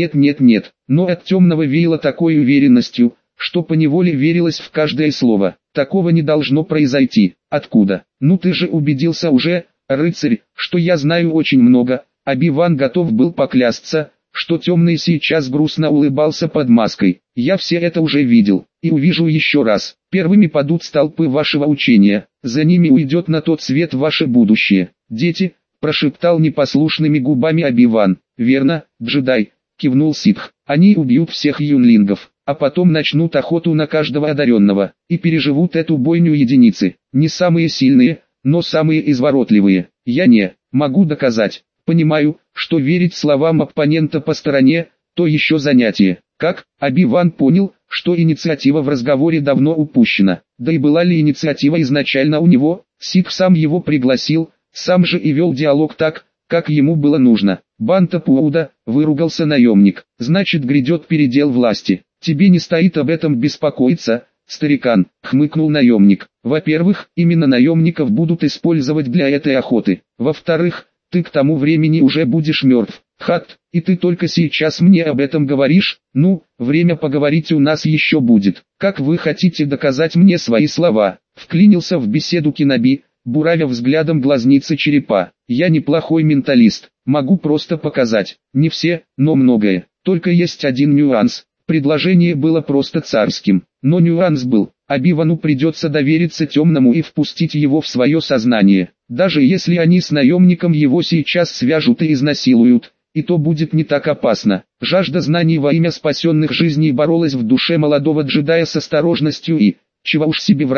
но от Темного веяло такой уверенностью, что поневоле верилось в каждое слово. Такого не должно произойти. Откуда? Ну ты же убедился уже, рыцарь, что я знаю очень много. Оби-Ван готов был поклясться, что Темный сейчас грустно улыбался под маской. Я все это уже видел, и увижу еще раз. Первыми падут столпы вашего учения, за ними уйдет на тот свет ваше будущее. Дети, прошептал непослушными губами Оби-Ван. Верно, джедай, кивнул Ситх. Они убьют всех юнлингов, а потом начнут охоту на каждого одаренного, и переживут эту бойню единицы. Не самые сильные, но самые изворотливые. Я не могу доказать. Понимаю, что верить словам оппонента по стороне, то еще занятие. Как? Оби-Ван понял, что инициатива в разговоре давно упущена. Да и была ли инициатива изначально у него? Ситх сам его пригласил, сам же и вел диалог так, как ему было нужно. Банта Пууда, выругался наемник, значит грядет передел власти. Тебе не стоит об этом беспокоиться, старикан, хмыкнул наемник. Во-первых, именно наемников будут использовать для этой охоты. Во-вторых, ты к тому времени уже будешь мертв. Хат, и ты только сейчас мне об этом говоришь? Ну, время поговорить у нас еще будет. Как вы хотите доказать мне свои слова? Вклинился в беседу Киноби, буравя взглядом глазницы черепа. Я неплохой менталист, могу просто показать. Не все, но многое. Только есть один нюанс. Предложение было просто царским, но нюанс был. Оби-Вану придется довериться Темному и впустить его в свое сознание. Даже если они с наемником его сейчас свяжут и изнасилуют, и то будет не так опасно. Жажда знаний во имя спасенных жизней боролась в душе молодого джедая с осторожностью и, чего уж себе врать,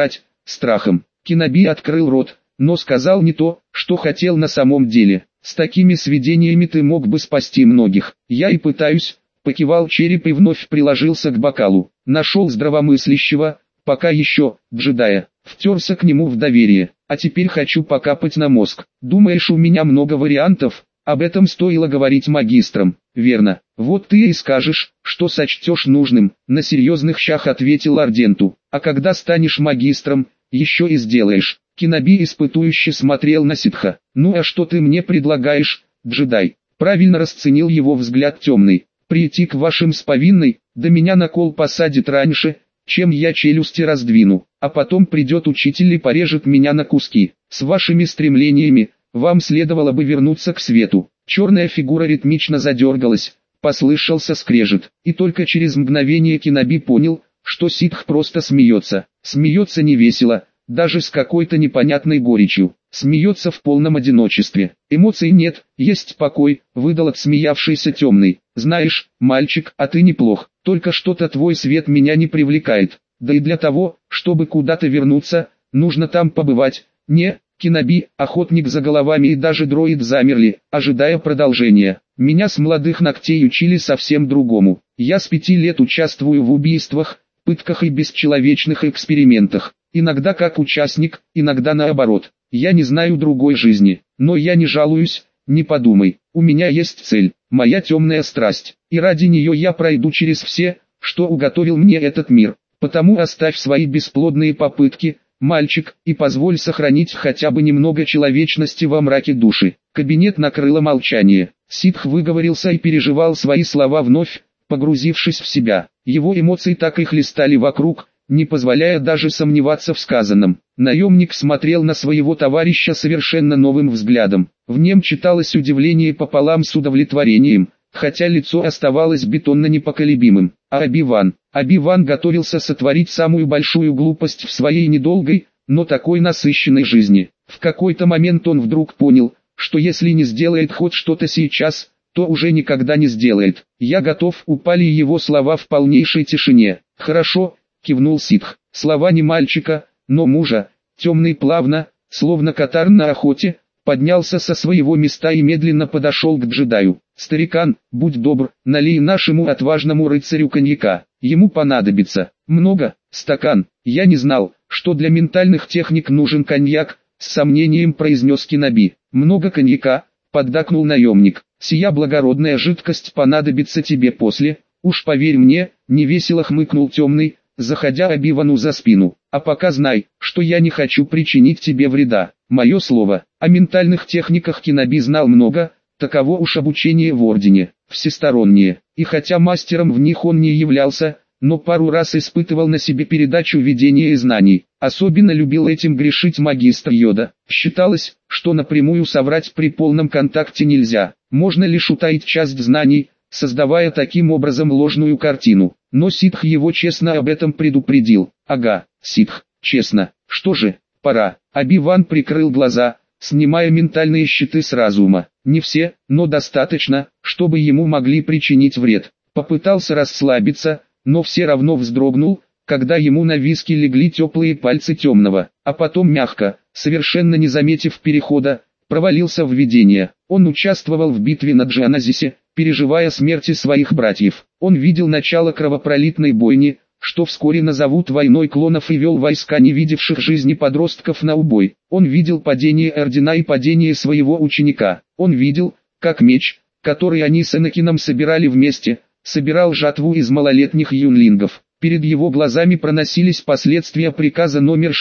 страхом. Киноби открыл рот, но сказал не то, что хотел на самом деле. С такими сведениями ты мог бы спасти многих. Я и пытаюсь, покивал череп и вновь приложился к бокалу. Нашел здравомыслящего, пока еще, джедая, втерся к нему в доверие. А теперь хочу покапать на мозг. Думаешь, у меня много вариантов? Об этом стоило говорить магистрам. Верно. Вот ты и скажешь, что сочтешь нужным. На серьезных щах ответил Арденту. А когда станешь магистром, еще и сделаешь. Киноби испытующе смотрел на ситха. Ну а что ты мне предлагаешь, джедай? Правильно расценил его взгляд темный. Прийти к вашим с повинной, да меня на кол посадит раньше, чем я челюсти раздвину, а потом придет учитель и порежет меня на куски. С вашими стремлениями, вам следовало бы вернуться к свету. Черная фигура ритмично задергалась, послышался скрежет, и только через мгновение Киноби понял, что ситх просто смеется. Смеется невесело, даже с какой-то непонятной горечью. Смеется в полном одиночестве. Эмоций нет, есть покой, выдал отсмеявшийся темный. Знаешь, мальчик, а ты неплох, только что-то твой свет меня не привлекает. Да и для того, чтобы куда-то вернуться, нужно там побывать. Не, Киноби, охотник за головами и даже дроид замерли, ожидая продолжения. Меня с молодых ногтей учили совсем другому. Я с 5 лет участвую в убийствах, пытках и бесчеловечных экспериментах. Иногда как участник, иногда наоборот. Я не знаю другой жизни, но я не жалуюсь, не подумай. У меня есть цель, моя темная страсть, и ради нее я пройду через все, что уготовил мне этот мир. Потому оставь свои бесплодные попытки, мальчик, и позволь сохранить хотя бы немного человечности во мраке души. Кабинет накрыло молчание. Ситх выговорился и переживал свои слова вновь, погрузившись в себя. Его эмоции так и хлестали вокруг, не позволяя даже сомневаться в сказанном. Наемник смотрел на своего товарища совершенно новым взглядом. В нем читалось удивление пополам с удовлетворением, хотя лицо оставалось бетонно непоколебимым. А Оби-Ван готовился сотворить самую большую глупость в своей недолгой, но такой насыщенной жизни. В какой-то момент он вдруг понял, что если не сделает хоть что-то сейчас, то уже никогда не сделает. «Я готов», упали его слова в полнейшей тишине. «Хорошо», кивнул ситх. Слова не мальчика, но мужа. Темный плавно, словно катар на охоте, поднялся со своего места и медленно подошел к джедаю. «Старикан, будь добр, налей нашему отважному рыцарю коньяка. Ему понадобится. Много, стакан». «Я не знал, что для ментальных техник нужен коньяк», с сомнением произнес Киноби. «Много коньяка», поддакнул наемник. «Сия благородная жидкость понадобится тебе после. Уж поверь мне», невесело хмыкнул темный, заходя Оби-Вану за спину. «А пока знай, что я не хочу причинить тебе вреда. Мое слово». О ментальных техниках Киноби знал много, таково уж обучение в Ордене, всестороннее. И хотя мастером в них он не являлся, но пару раз испытывал на себе передачу видения и знаний. Особенно любил этим грешить магистр Йода. Считалось, что напрямую соврать при полном контакте нельзя. Можно лишь утаить часть знаний, создавая таким образом ложную картину. Но ситх его честно об этом предупредил. Ага, ситх, честно. Что же, пора. Оби-Ван прикрыл глаза, снимая ментальные щиты с разума. Не все, но достаточно, чтобы ему могли причинить вред. Попытался расслабиться, но все равно вздрогнул, когда ему на виски легли теплые пальцы темного. А потом мягко, совершенно не заметив перехода, провалился в видение. Он участвовал в битве на Джаназисе, переживая смерти своих братьев. Он видел начало кровопролитной бойни, что вскоре назовут войной клонов, и вел войска не видевших жизни подростков на убой. Он видел падение Ордена и падение своего ученика. Он видел, как меч, который они с Энакином собирали вместе, собирал жатву из малолетних юнлингов. Перед его глазами проносились последствия приказа номер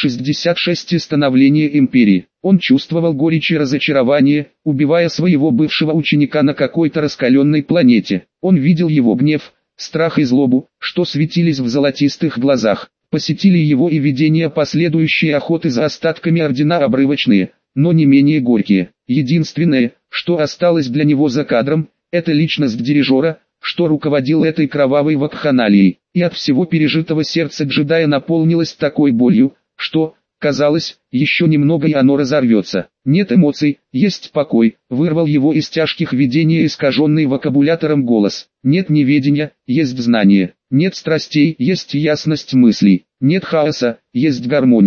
66 и становления империи. Он чувствовал горечь и разочарование, убивая своего бывшего ученика на какой-то раскаленной планете. Он видел его гнев, страх и злобу, что светились в золотистых глазах. Посетили его и видения последующей охоты за остатками Ордена, обрывочные, но не менее горькие. Единственное, что осталось для него за кадром, это личность дирижера, что руководил этой кровавой вакханалией. И от всего пережитого сердце джедая наполнилось такой болью, что, казалось, еще немного и оно разорвется. «Нет эмоций, есть покой», вырвал его из тяжких видений искаженный вокабулятором голос. «Нет неведения, есть знание. Нет страстей, есть ясность мыслей. Нет хаоса, есть гармония».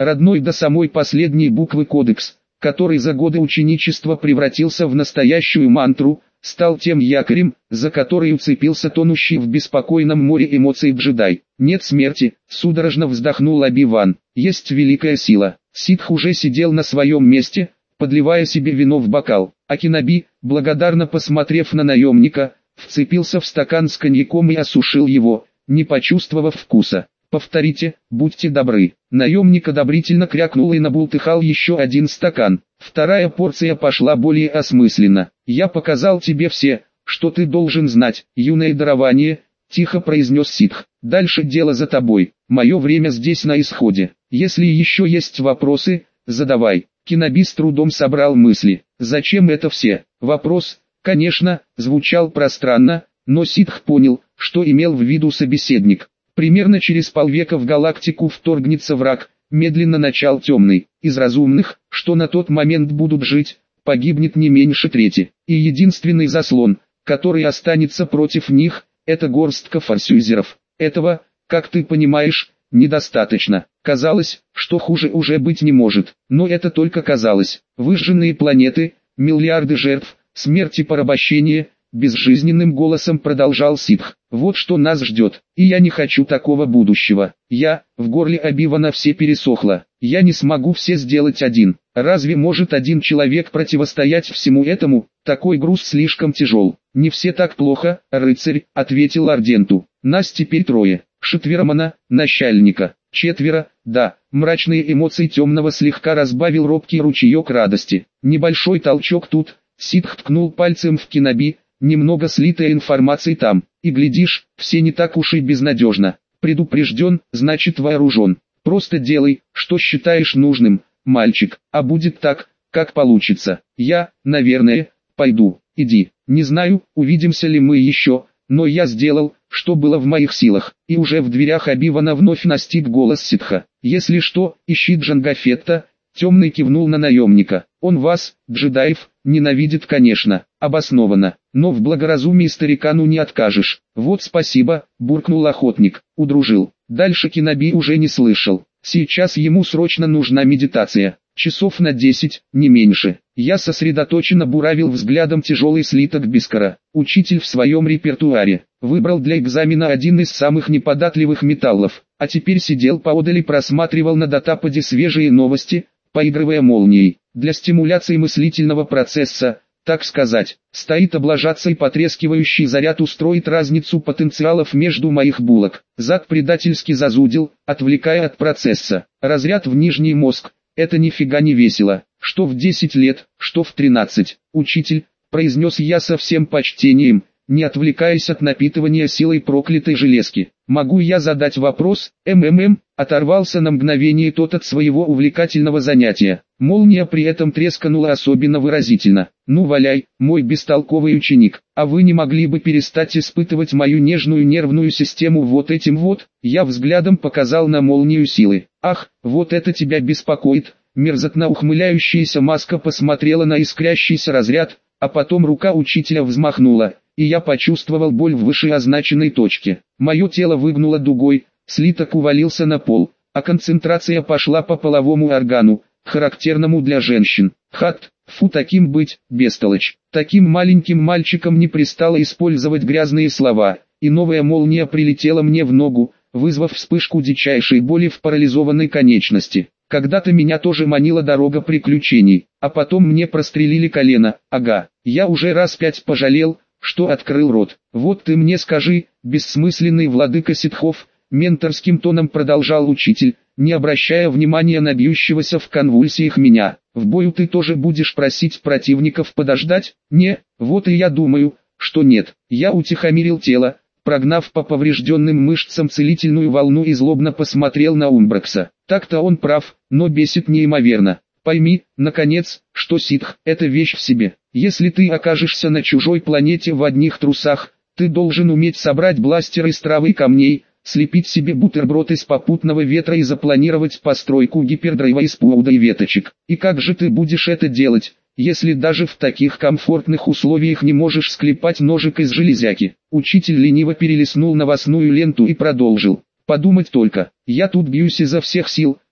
родной до самой последней буквы кодекс, который за годы ученичества превратился в настоящую мантру, стал тем якорем, за который уцепился тонущий в беспокойном море эмоций джедай. «Нет смерти», — судорожно вздохнул Оби-Ван, — «есть великая сила». Ситх уже сидел на своем месте, подливая себе вино в бокал, а Кеноби, благодарно посмотрев на наемника, вцепился в стакан с коньяком и осушил его, не почувствовав вкуса. «Повторите, будьте добры». Наемник одобрительно крякнул и набултыхал еще один стакан. Вторая порция пошла более осмысленно. «Я показал тебе все, что ты должен знать, юное дарование», — тихо произнес Ситх. «Дальше дело за тобой. Мое время здесь на исходе. Если еще есть вопросы, задавай». Кеноби с трудом собрал мысли. «Зачем это все?» Вопрос, конечно, звучал пространно, но Ситх понял, что имел в виду собеседник. Примерно через полвека в галактику вторгнется враг, медленно начал темный. Из разумных, что на тот момент будут жить, погибнет не меньше трети. И единственный заслон, который останется против них, это горстка форсюзеров. Этого, как ты понимаешь, недостаточно. Казалось, что хуже уже быть не может. Но это только казалось. Выжженные планеты, миллиарды жертв, смерть и порабощение — безжизненным голосом продолжал Ситх. «Вот что нас ждет, и я не хочу такого будущего. В горле Оби-Вана все пересохло. Я не смогу все сделать один. Разве может один человек противостоять всему этому? Такой груз слишком тяжел». «Не все так плохо, рыцарь», — ответил Арденту. «Нас теперь трое. Шетверомана, начальника. Четверо, да». Мрачные эмоции темного слегка разбавил робкий ручеек радости. Небольшой толчок тут. Ситх ткнул пальцем в Кеноби. Немного слитой информации там, и глядишь, все не так уж и безнадежно. Предупрежден, значит вооружен. Просто делай, что считаешь нужным, мальчик, а будет так, как получится. Я, наверное, пойду. Иди. Не знаю, увидимся ли мы еще, но я сделал, что было в моих силах. И уже в дверях Оби-Вана вновь настиг голос Ситха. «Если что, ищи Джанго Фетта». Темный кивнул на наемника. «Он вас, джедаев, ненавидит, конечно, обоснованно, но в благоразумии старикану не откажешь». «Вот спасибо», — буркнул охотник, удружил. Дальше Кеноби уже не слышал. Сейчас ему срочно нужна медитация. Часов на 10, не меньше. Я сосредоточенно буравил взглядом тяжелый слиток бискара. Учитель в своем репертуаре. Выбрал для экзамена один из самых неподатливых металлов, а теперь сидел поодаль и просматривал на датападе свежие новости, поигрывая молнией. Для стимуляции мыслительного процесса, так сказать, стоит облажаться и потрескивающий заряд устроит разницу потенциалов между моих булок. Зад предательски зазудил, отвлекая от процесса. Разряд в нижний мозг. Это нифига не весело. Что в 10 лет, что в 13. «Учитель», — произнес я со всем почтением, не отвлекаясь от напитывания силой проклятой железки. «Могу я задать вопрос?» Оторвался на мгновение тот от своего увлекательного занятия. Молния при этом тресканула особенно выразительно. «Ну валяй, мой бестолковый ученик, а вы не могли бы перестать испытывать мою нежную нервную систему вот этим вот?» Я взглядом показал на молнию силы. «Ах, вот это тебя беспокоит!» Мерзотно ухмыляющаяся маска посмотрела на искрящийся разряд, а потом рука учителя взмахнула, и я почувствовал боль в вышеозначенной точке. Мое тело выгнуло дугой, слиток увалился на пол, а концентрация пошла по половому органу, характерному для женщин. Фу, таким быть, бестолочь. Таким маленьким мальчикам не пристало использовать грязные слова, и новая молния прилетела мне в ногу, вызвав вспышку дичайшей боли в парализованной конечности. Когда-то меня тоже манила дорога приключений, а потом мне прострелили колено. Ага, я уже раз 5 пожалел, что открыл рот. «Вот ты мне скажи, бессмысленный владыка ситхов», менторским тоном продолжал учитель, не обращая внимания на бьющегося в конвульсиях меня. «В бою ты тоже будешь просить противников подождать?» «Не, вот и я думаю, что нет». Я утихомирил тело, прогнав по поврежденным мышцам целительную волну и злобно посмотрел на Умбракса. Так-то он прав, но бесит неимоверно. Пойми, наконец, что ситх – это вещь в себе. Если ты окажешься на чужой планете в одних трусах, ты должен уметь собрать бластер из травы и камней, слепить себе бутерброд из попутного ветра и запланировать постройку гипердрайва из плода и веточек. И как же ты будешь это делать, если даже в таких комфортных условиях не можешь склепать ножик из железяки? Учитель лениво перелистнул новостную ленту и продолжил. Подумать только, я тут бьюсь изо всех сил,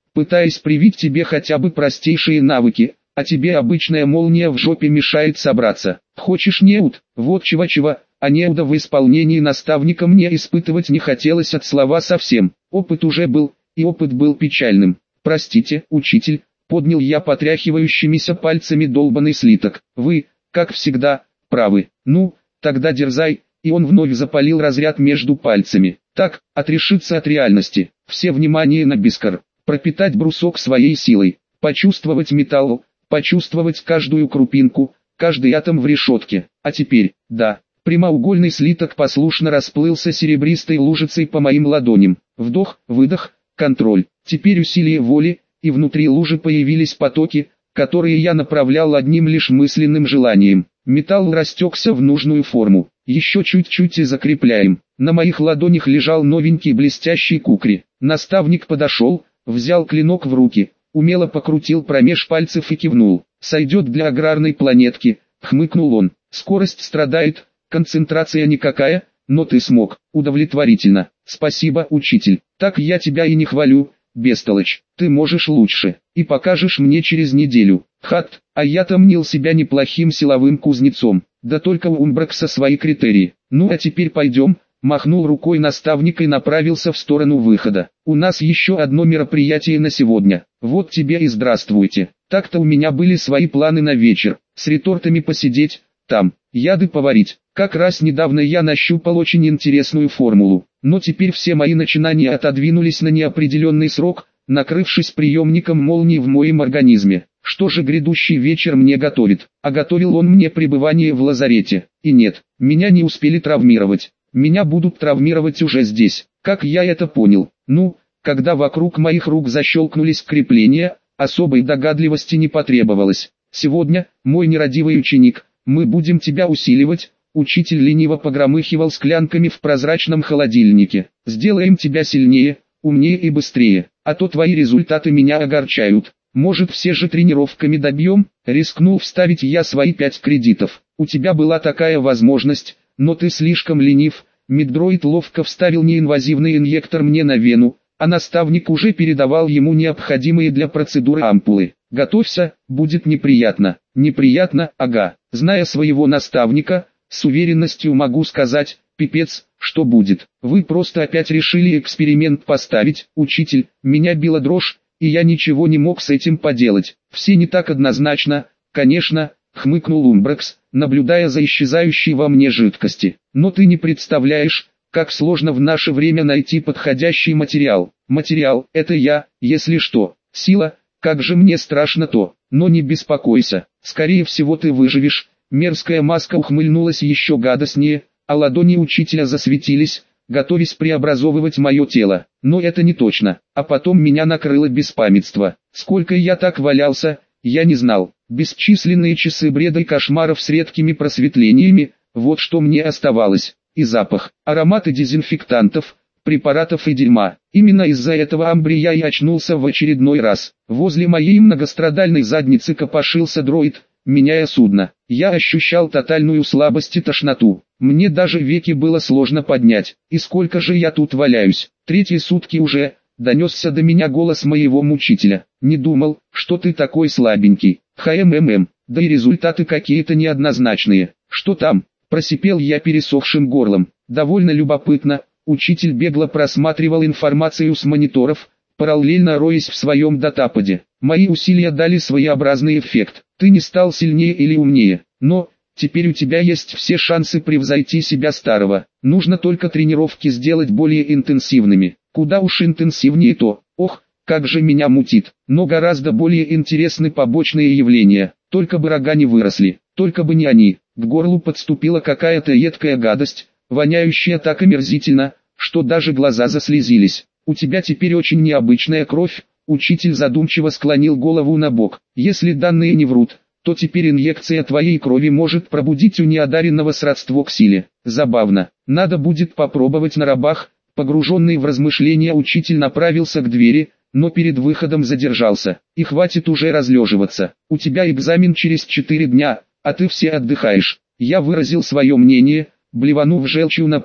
пытаясь привить тебе хотя бы простейшие навыки, а тебе обычная молния в жопе мешает собраться. Хочешь неуд? Вот чего-чего, а неуда в исполнении наставника мне испытывать не хотелось от слова совсем. Опыт уже был, и опыт был печальным. Простите, учитель, поднял я потряхивающимися пальцами долбанный слиток. Вы, как всегда, правы. Ну, тогда дерзай. И он вновь запалил разряд между пальцами. Так, отрешиться от реальности. Все внимание на бискар. Пропитать брусок своей силой. Почувствовать металл, почувствовать каждую крупинку, каждый атом в решетке. А теперь, да, прямоугольный слиток послушно расплылся серебристой лужицей по моим ладоням. Вдох, выдох, контроль. Теперь усилие воли, и внутри лужи появились потоки, которые я направлял одним лишь мысленным желанием. Металл растекся в нужную форму. Еще чуть-чуть и закрепляем. На моих ладонях лежал новенький блестящий кукри. Наставник подошел, взял клинок в руки, умело покрутил промеж пальцев и кивнул. «Сойдет для аграрной планетки», — хмыкнул он. «Скорость страдает, концентрация никакая, но ты смог». «Удовлетворительно. Спасибо, учитель. Так я тебя и не хвалю, бестолочь. Ты можешь лучше, и покажешь мне через неделю». Хат, а я-то мнил себя неплохим силовым кузнецом. Да только у Умбракса свои критерии. «Ну а теперь пойдем», — махнул рукой наставник и направился в сторону выхода. «У нас еще одно мероприятие на сегодня. Вот тебе и здравствуйте. Так-то у меня были свои планы на вечер. С ретортами посидеть, там, яды поварить. Как раз недавно я нащупал очень интересную формулу. Но теперь все мои начинания отодвинулись на неопределенный срок, накрывшись приемником молнии в моем организме. Что же грядущий вечер мне готовит? А готовил он мне пребывание в лазарете. И нет, меня не успели травмировать. Меня будут травмировать уже здесь. Как я это понял? Ну, когда вокруг моих рук защелкнулись крепления, особой догадливости не потребовалось. Сегодня, мой нерадивый ученик, мы будем тебя усиливать. Учитель лениво погромыхивал склянками в прозрачном холодильнике. Сделаем тебя сильнее, умнее и быстрее, а то твои результаты меня огорчают. Может, все же тренировками добьем? Рискнул вставить я свои 5 кредитов. У тебя была такая возможность, но ты слишком ленив. Миддроид ловко вставил неинвазивный инъектор мне на вену, а наставник уже передавал ему необходимые для процедуры ампулы. Готовься, будет неприятно. Неприятно, ага. Зная своего наставника, с уверенностью могу сказать, пипец, что будет. Вы просто опять решили эксперимент поставить, учитель. Меня била дрожь, и я ничего не мог с этим поделать. Все не так однозначно, конечно, хмыкнул Умбракс, наблюдая за исчезающей во мне жидкости. Но ты не представляешь, как сложно в наше время найти подходящий материал. Материал – это я, если что. Сила, как же мне страшно то. Но не беспокойся, скорее всего ты выживешь. Мерзкая маска ухмыльнулась еще гадостнее, а ладони учителя засветились, готовясь преобразовывать мое тело. Но это не точно. А потом меня накрыло беспамятство. Сколько я так валялся, я не знал. Бесчисленные часы бреда и кошмаров с редкими просветлениями, вот что мне оставалось. И запах, ароматы дезинфектантов, препаратов и дерьма. Именно из-за этого амбри я и очнулся в очередной раз. Возле моей многострадальной задницы копошился дроид, меняя судно. Я ощущал тотальную слабость и тошноту. Мне даже веки было сложно поднять. И сколько же я тут валяюсь? 3 сутки уже, донесся до меня голос моего мучителя. Не думал, что ты такой слабенький. Да и результаты какие-то неоднозначные. Что там? Просипел я пересохшим горлом. Довольно любопытно. Учитель бегло просматривал информацию с мониторов, параллельно роясь в своем датападе. Мои усилия дали своеобразный эффект. Ты не стал сильнее или умнее, но теперь у тебя есть все шансы превзойти себя старого. Нужно только тренировки сделать более интенсивными. Куда уж интенсивнее то. Ох, как же меня мутит. Но гораздо более интересны побочные явления. Только бы рога не выросли, только бы не они. К горлу подступила какая-то едкая гадость, воняющая так омерзительно, что даже глаза заслезились. У тебя теперь очень необычная кровь. Учитель задумчиво склонил голову на бок. Если данные не врут, то теперь инъекция твоей крови может пробудить у неодаренного сродство к силе. Забавно. Надо будет попробовать на рабах. Погруженный в размышления учитель направился к двери, но перед выходом задержался. И хватит уже разлеживаться. У тебя экзамен через 4 дня, а ты все отдыхаешь. Я выразил свое мнение, блеванув желчью на пол.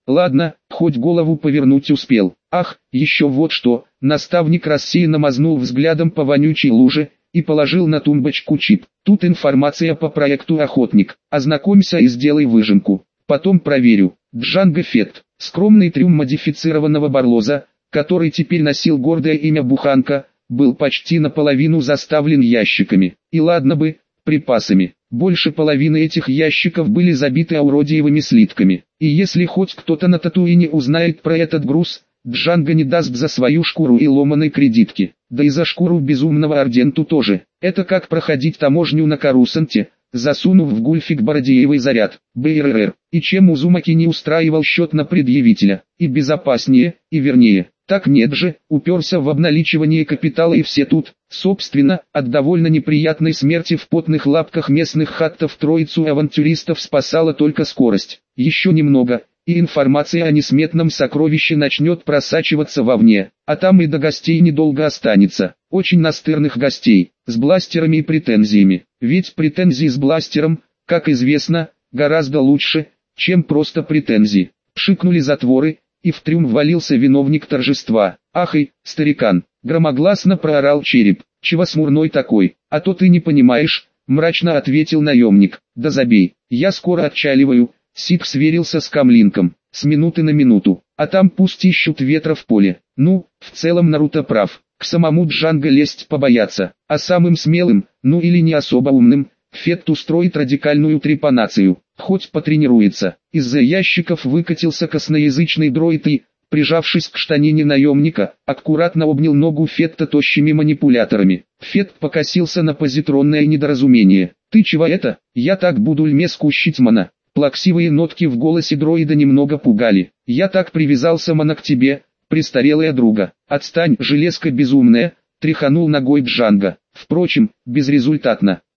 Ладно, хоть голову повернуть успел. Ах, еще вот что, наставник рассеянно мазнул взглядом по вонючей луже и положил на тумбочку чип. Тут информация по проекту «Охотник». Ознакомься и сделай выжимку. Потом проверю. Джанго Фетт, скромный трюм модифицированного Барлоза, который теперь носил гордое имя Буханка, был почти наполовину заставлен ящиками. И ладно бы, припасами. Больше половины этих ящиков были забиты ауродиевыми слитками. И если хоть кто-то на Татуине узнает про этот груз, Джанго не даст за свою шкуру и ломаной кредитки. Да и за шкуру безумного Арденту тоже. Это как проходить таможню на Карусанте, засунув в гульфик Бородеевый заряд. БРР. И чем Узумаки не устраивал счет на предъявителя. И безопаснее, и вернее. Так нет же, уперся в обналичивание капитала и все тут. Собственно, от довольно неприятной смерти в потных лапках местных хаттов троицу авантюристов спасала только скорость. Еще немного, и информация о несметном сокровище начнет просачиваться вовне, а там и до гостей недолго останется. Очень настырных гостей, с бластерами и претензиями. Ведь претензии с бластером, как известно, гораздо лучше, чем просто претензии. Пшикнули затворы, и в трюм ввалился виновник торжества. «Ахай, старикан!» — громогласно проорал череп. «Чего смурной такой? А то ты не понимаешь!» — мрачно ответил наемник. «Да забей, я скоро отчаливаю!» Сик сверился с камлинком. «С минуты на минуту, а там пусть ищут ветра в поле». Ну, в целом Наруто прав. К самому Джанго лезть побояться, а самым смелым, ну или не особо умным, Фетт устроит радикальную трепанацию, хоть потренируется. Из-за ящиков выкатился косноязычный дроид и, прижавшись к штанине наемника, аккуратно обнял ногу Фетта тощими манипуляторами. Фетт покосился на позитронное недоразумение. «Ты чего это? Я так буду льме скущить, мана». Плаксивые нотки в голосе дроида немного пугали. «Я так привязался, мана, к тебе, престарелая друга». «Отстань, железка безумная», — тряханул ногой Джанго. Впрочем, безрезультатно.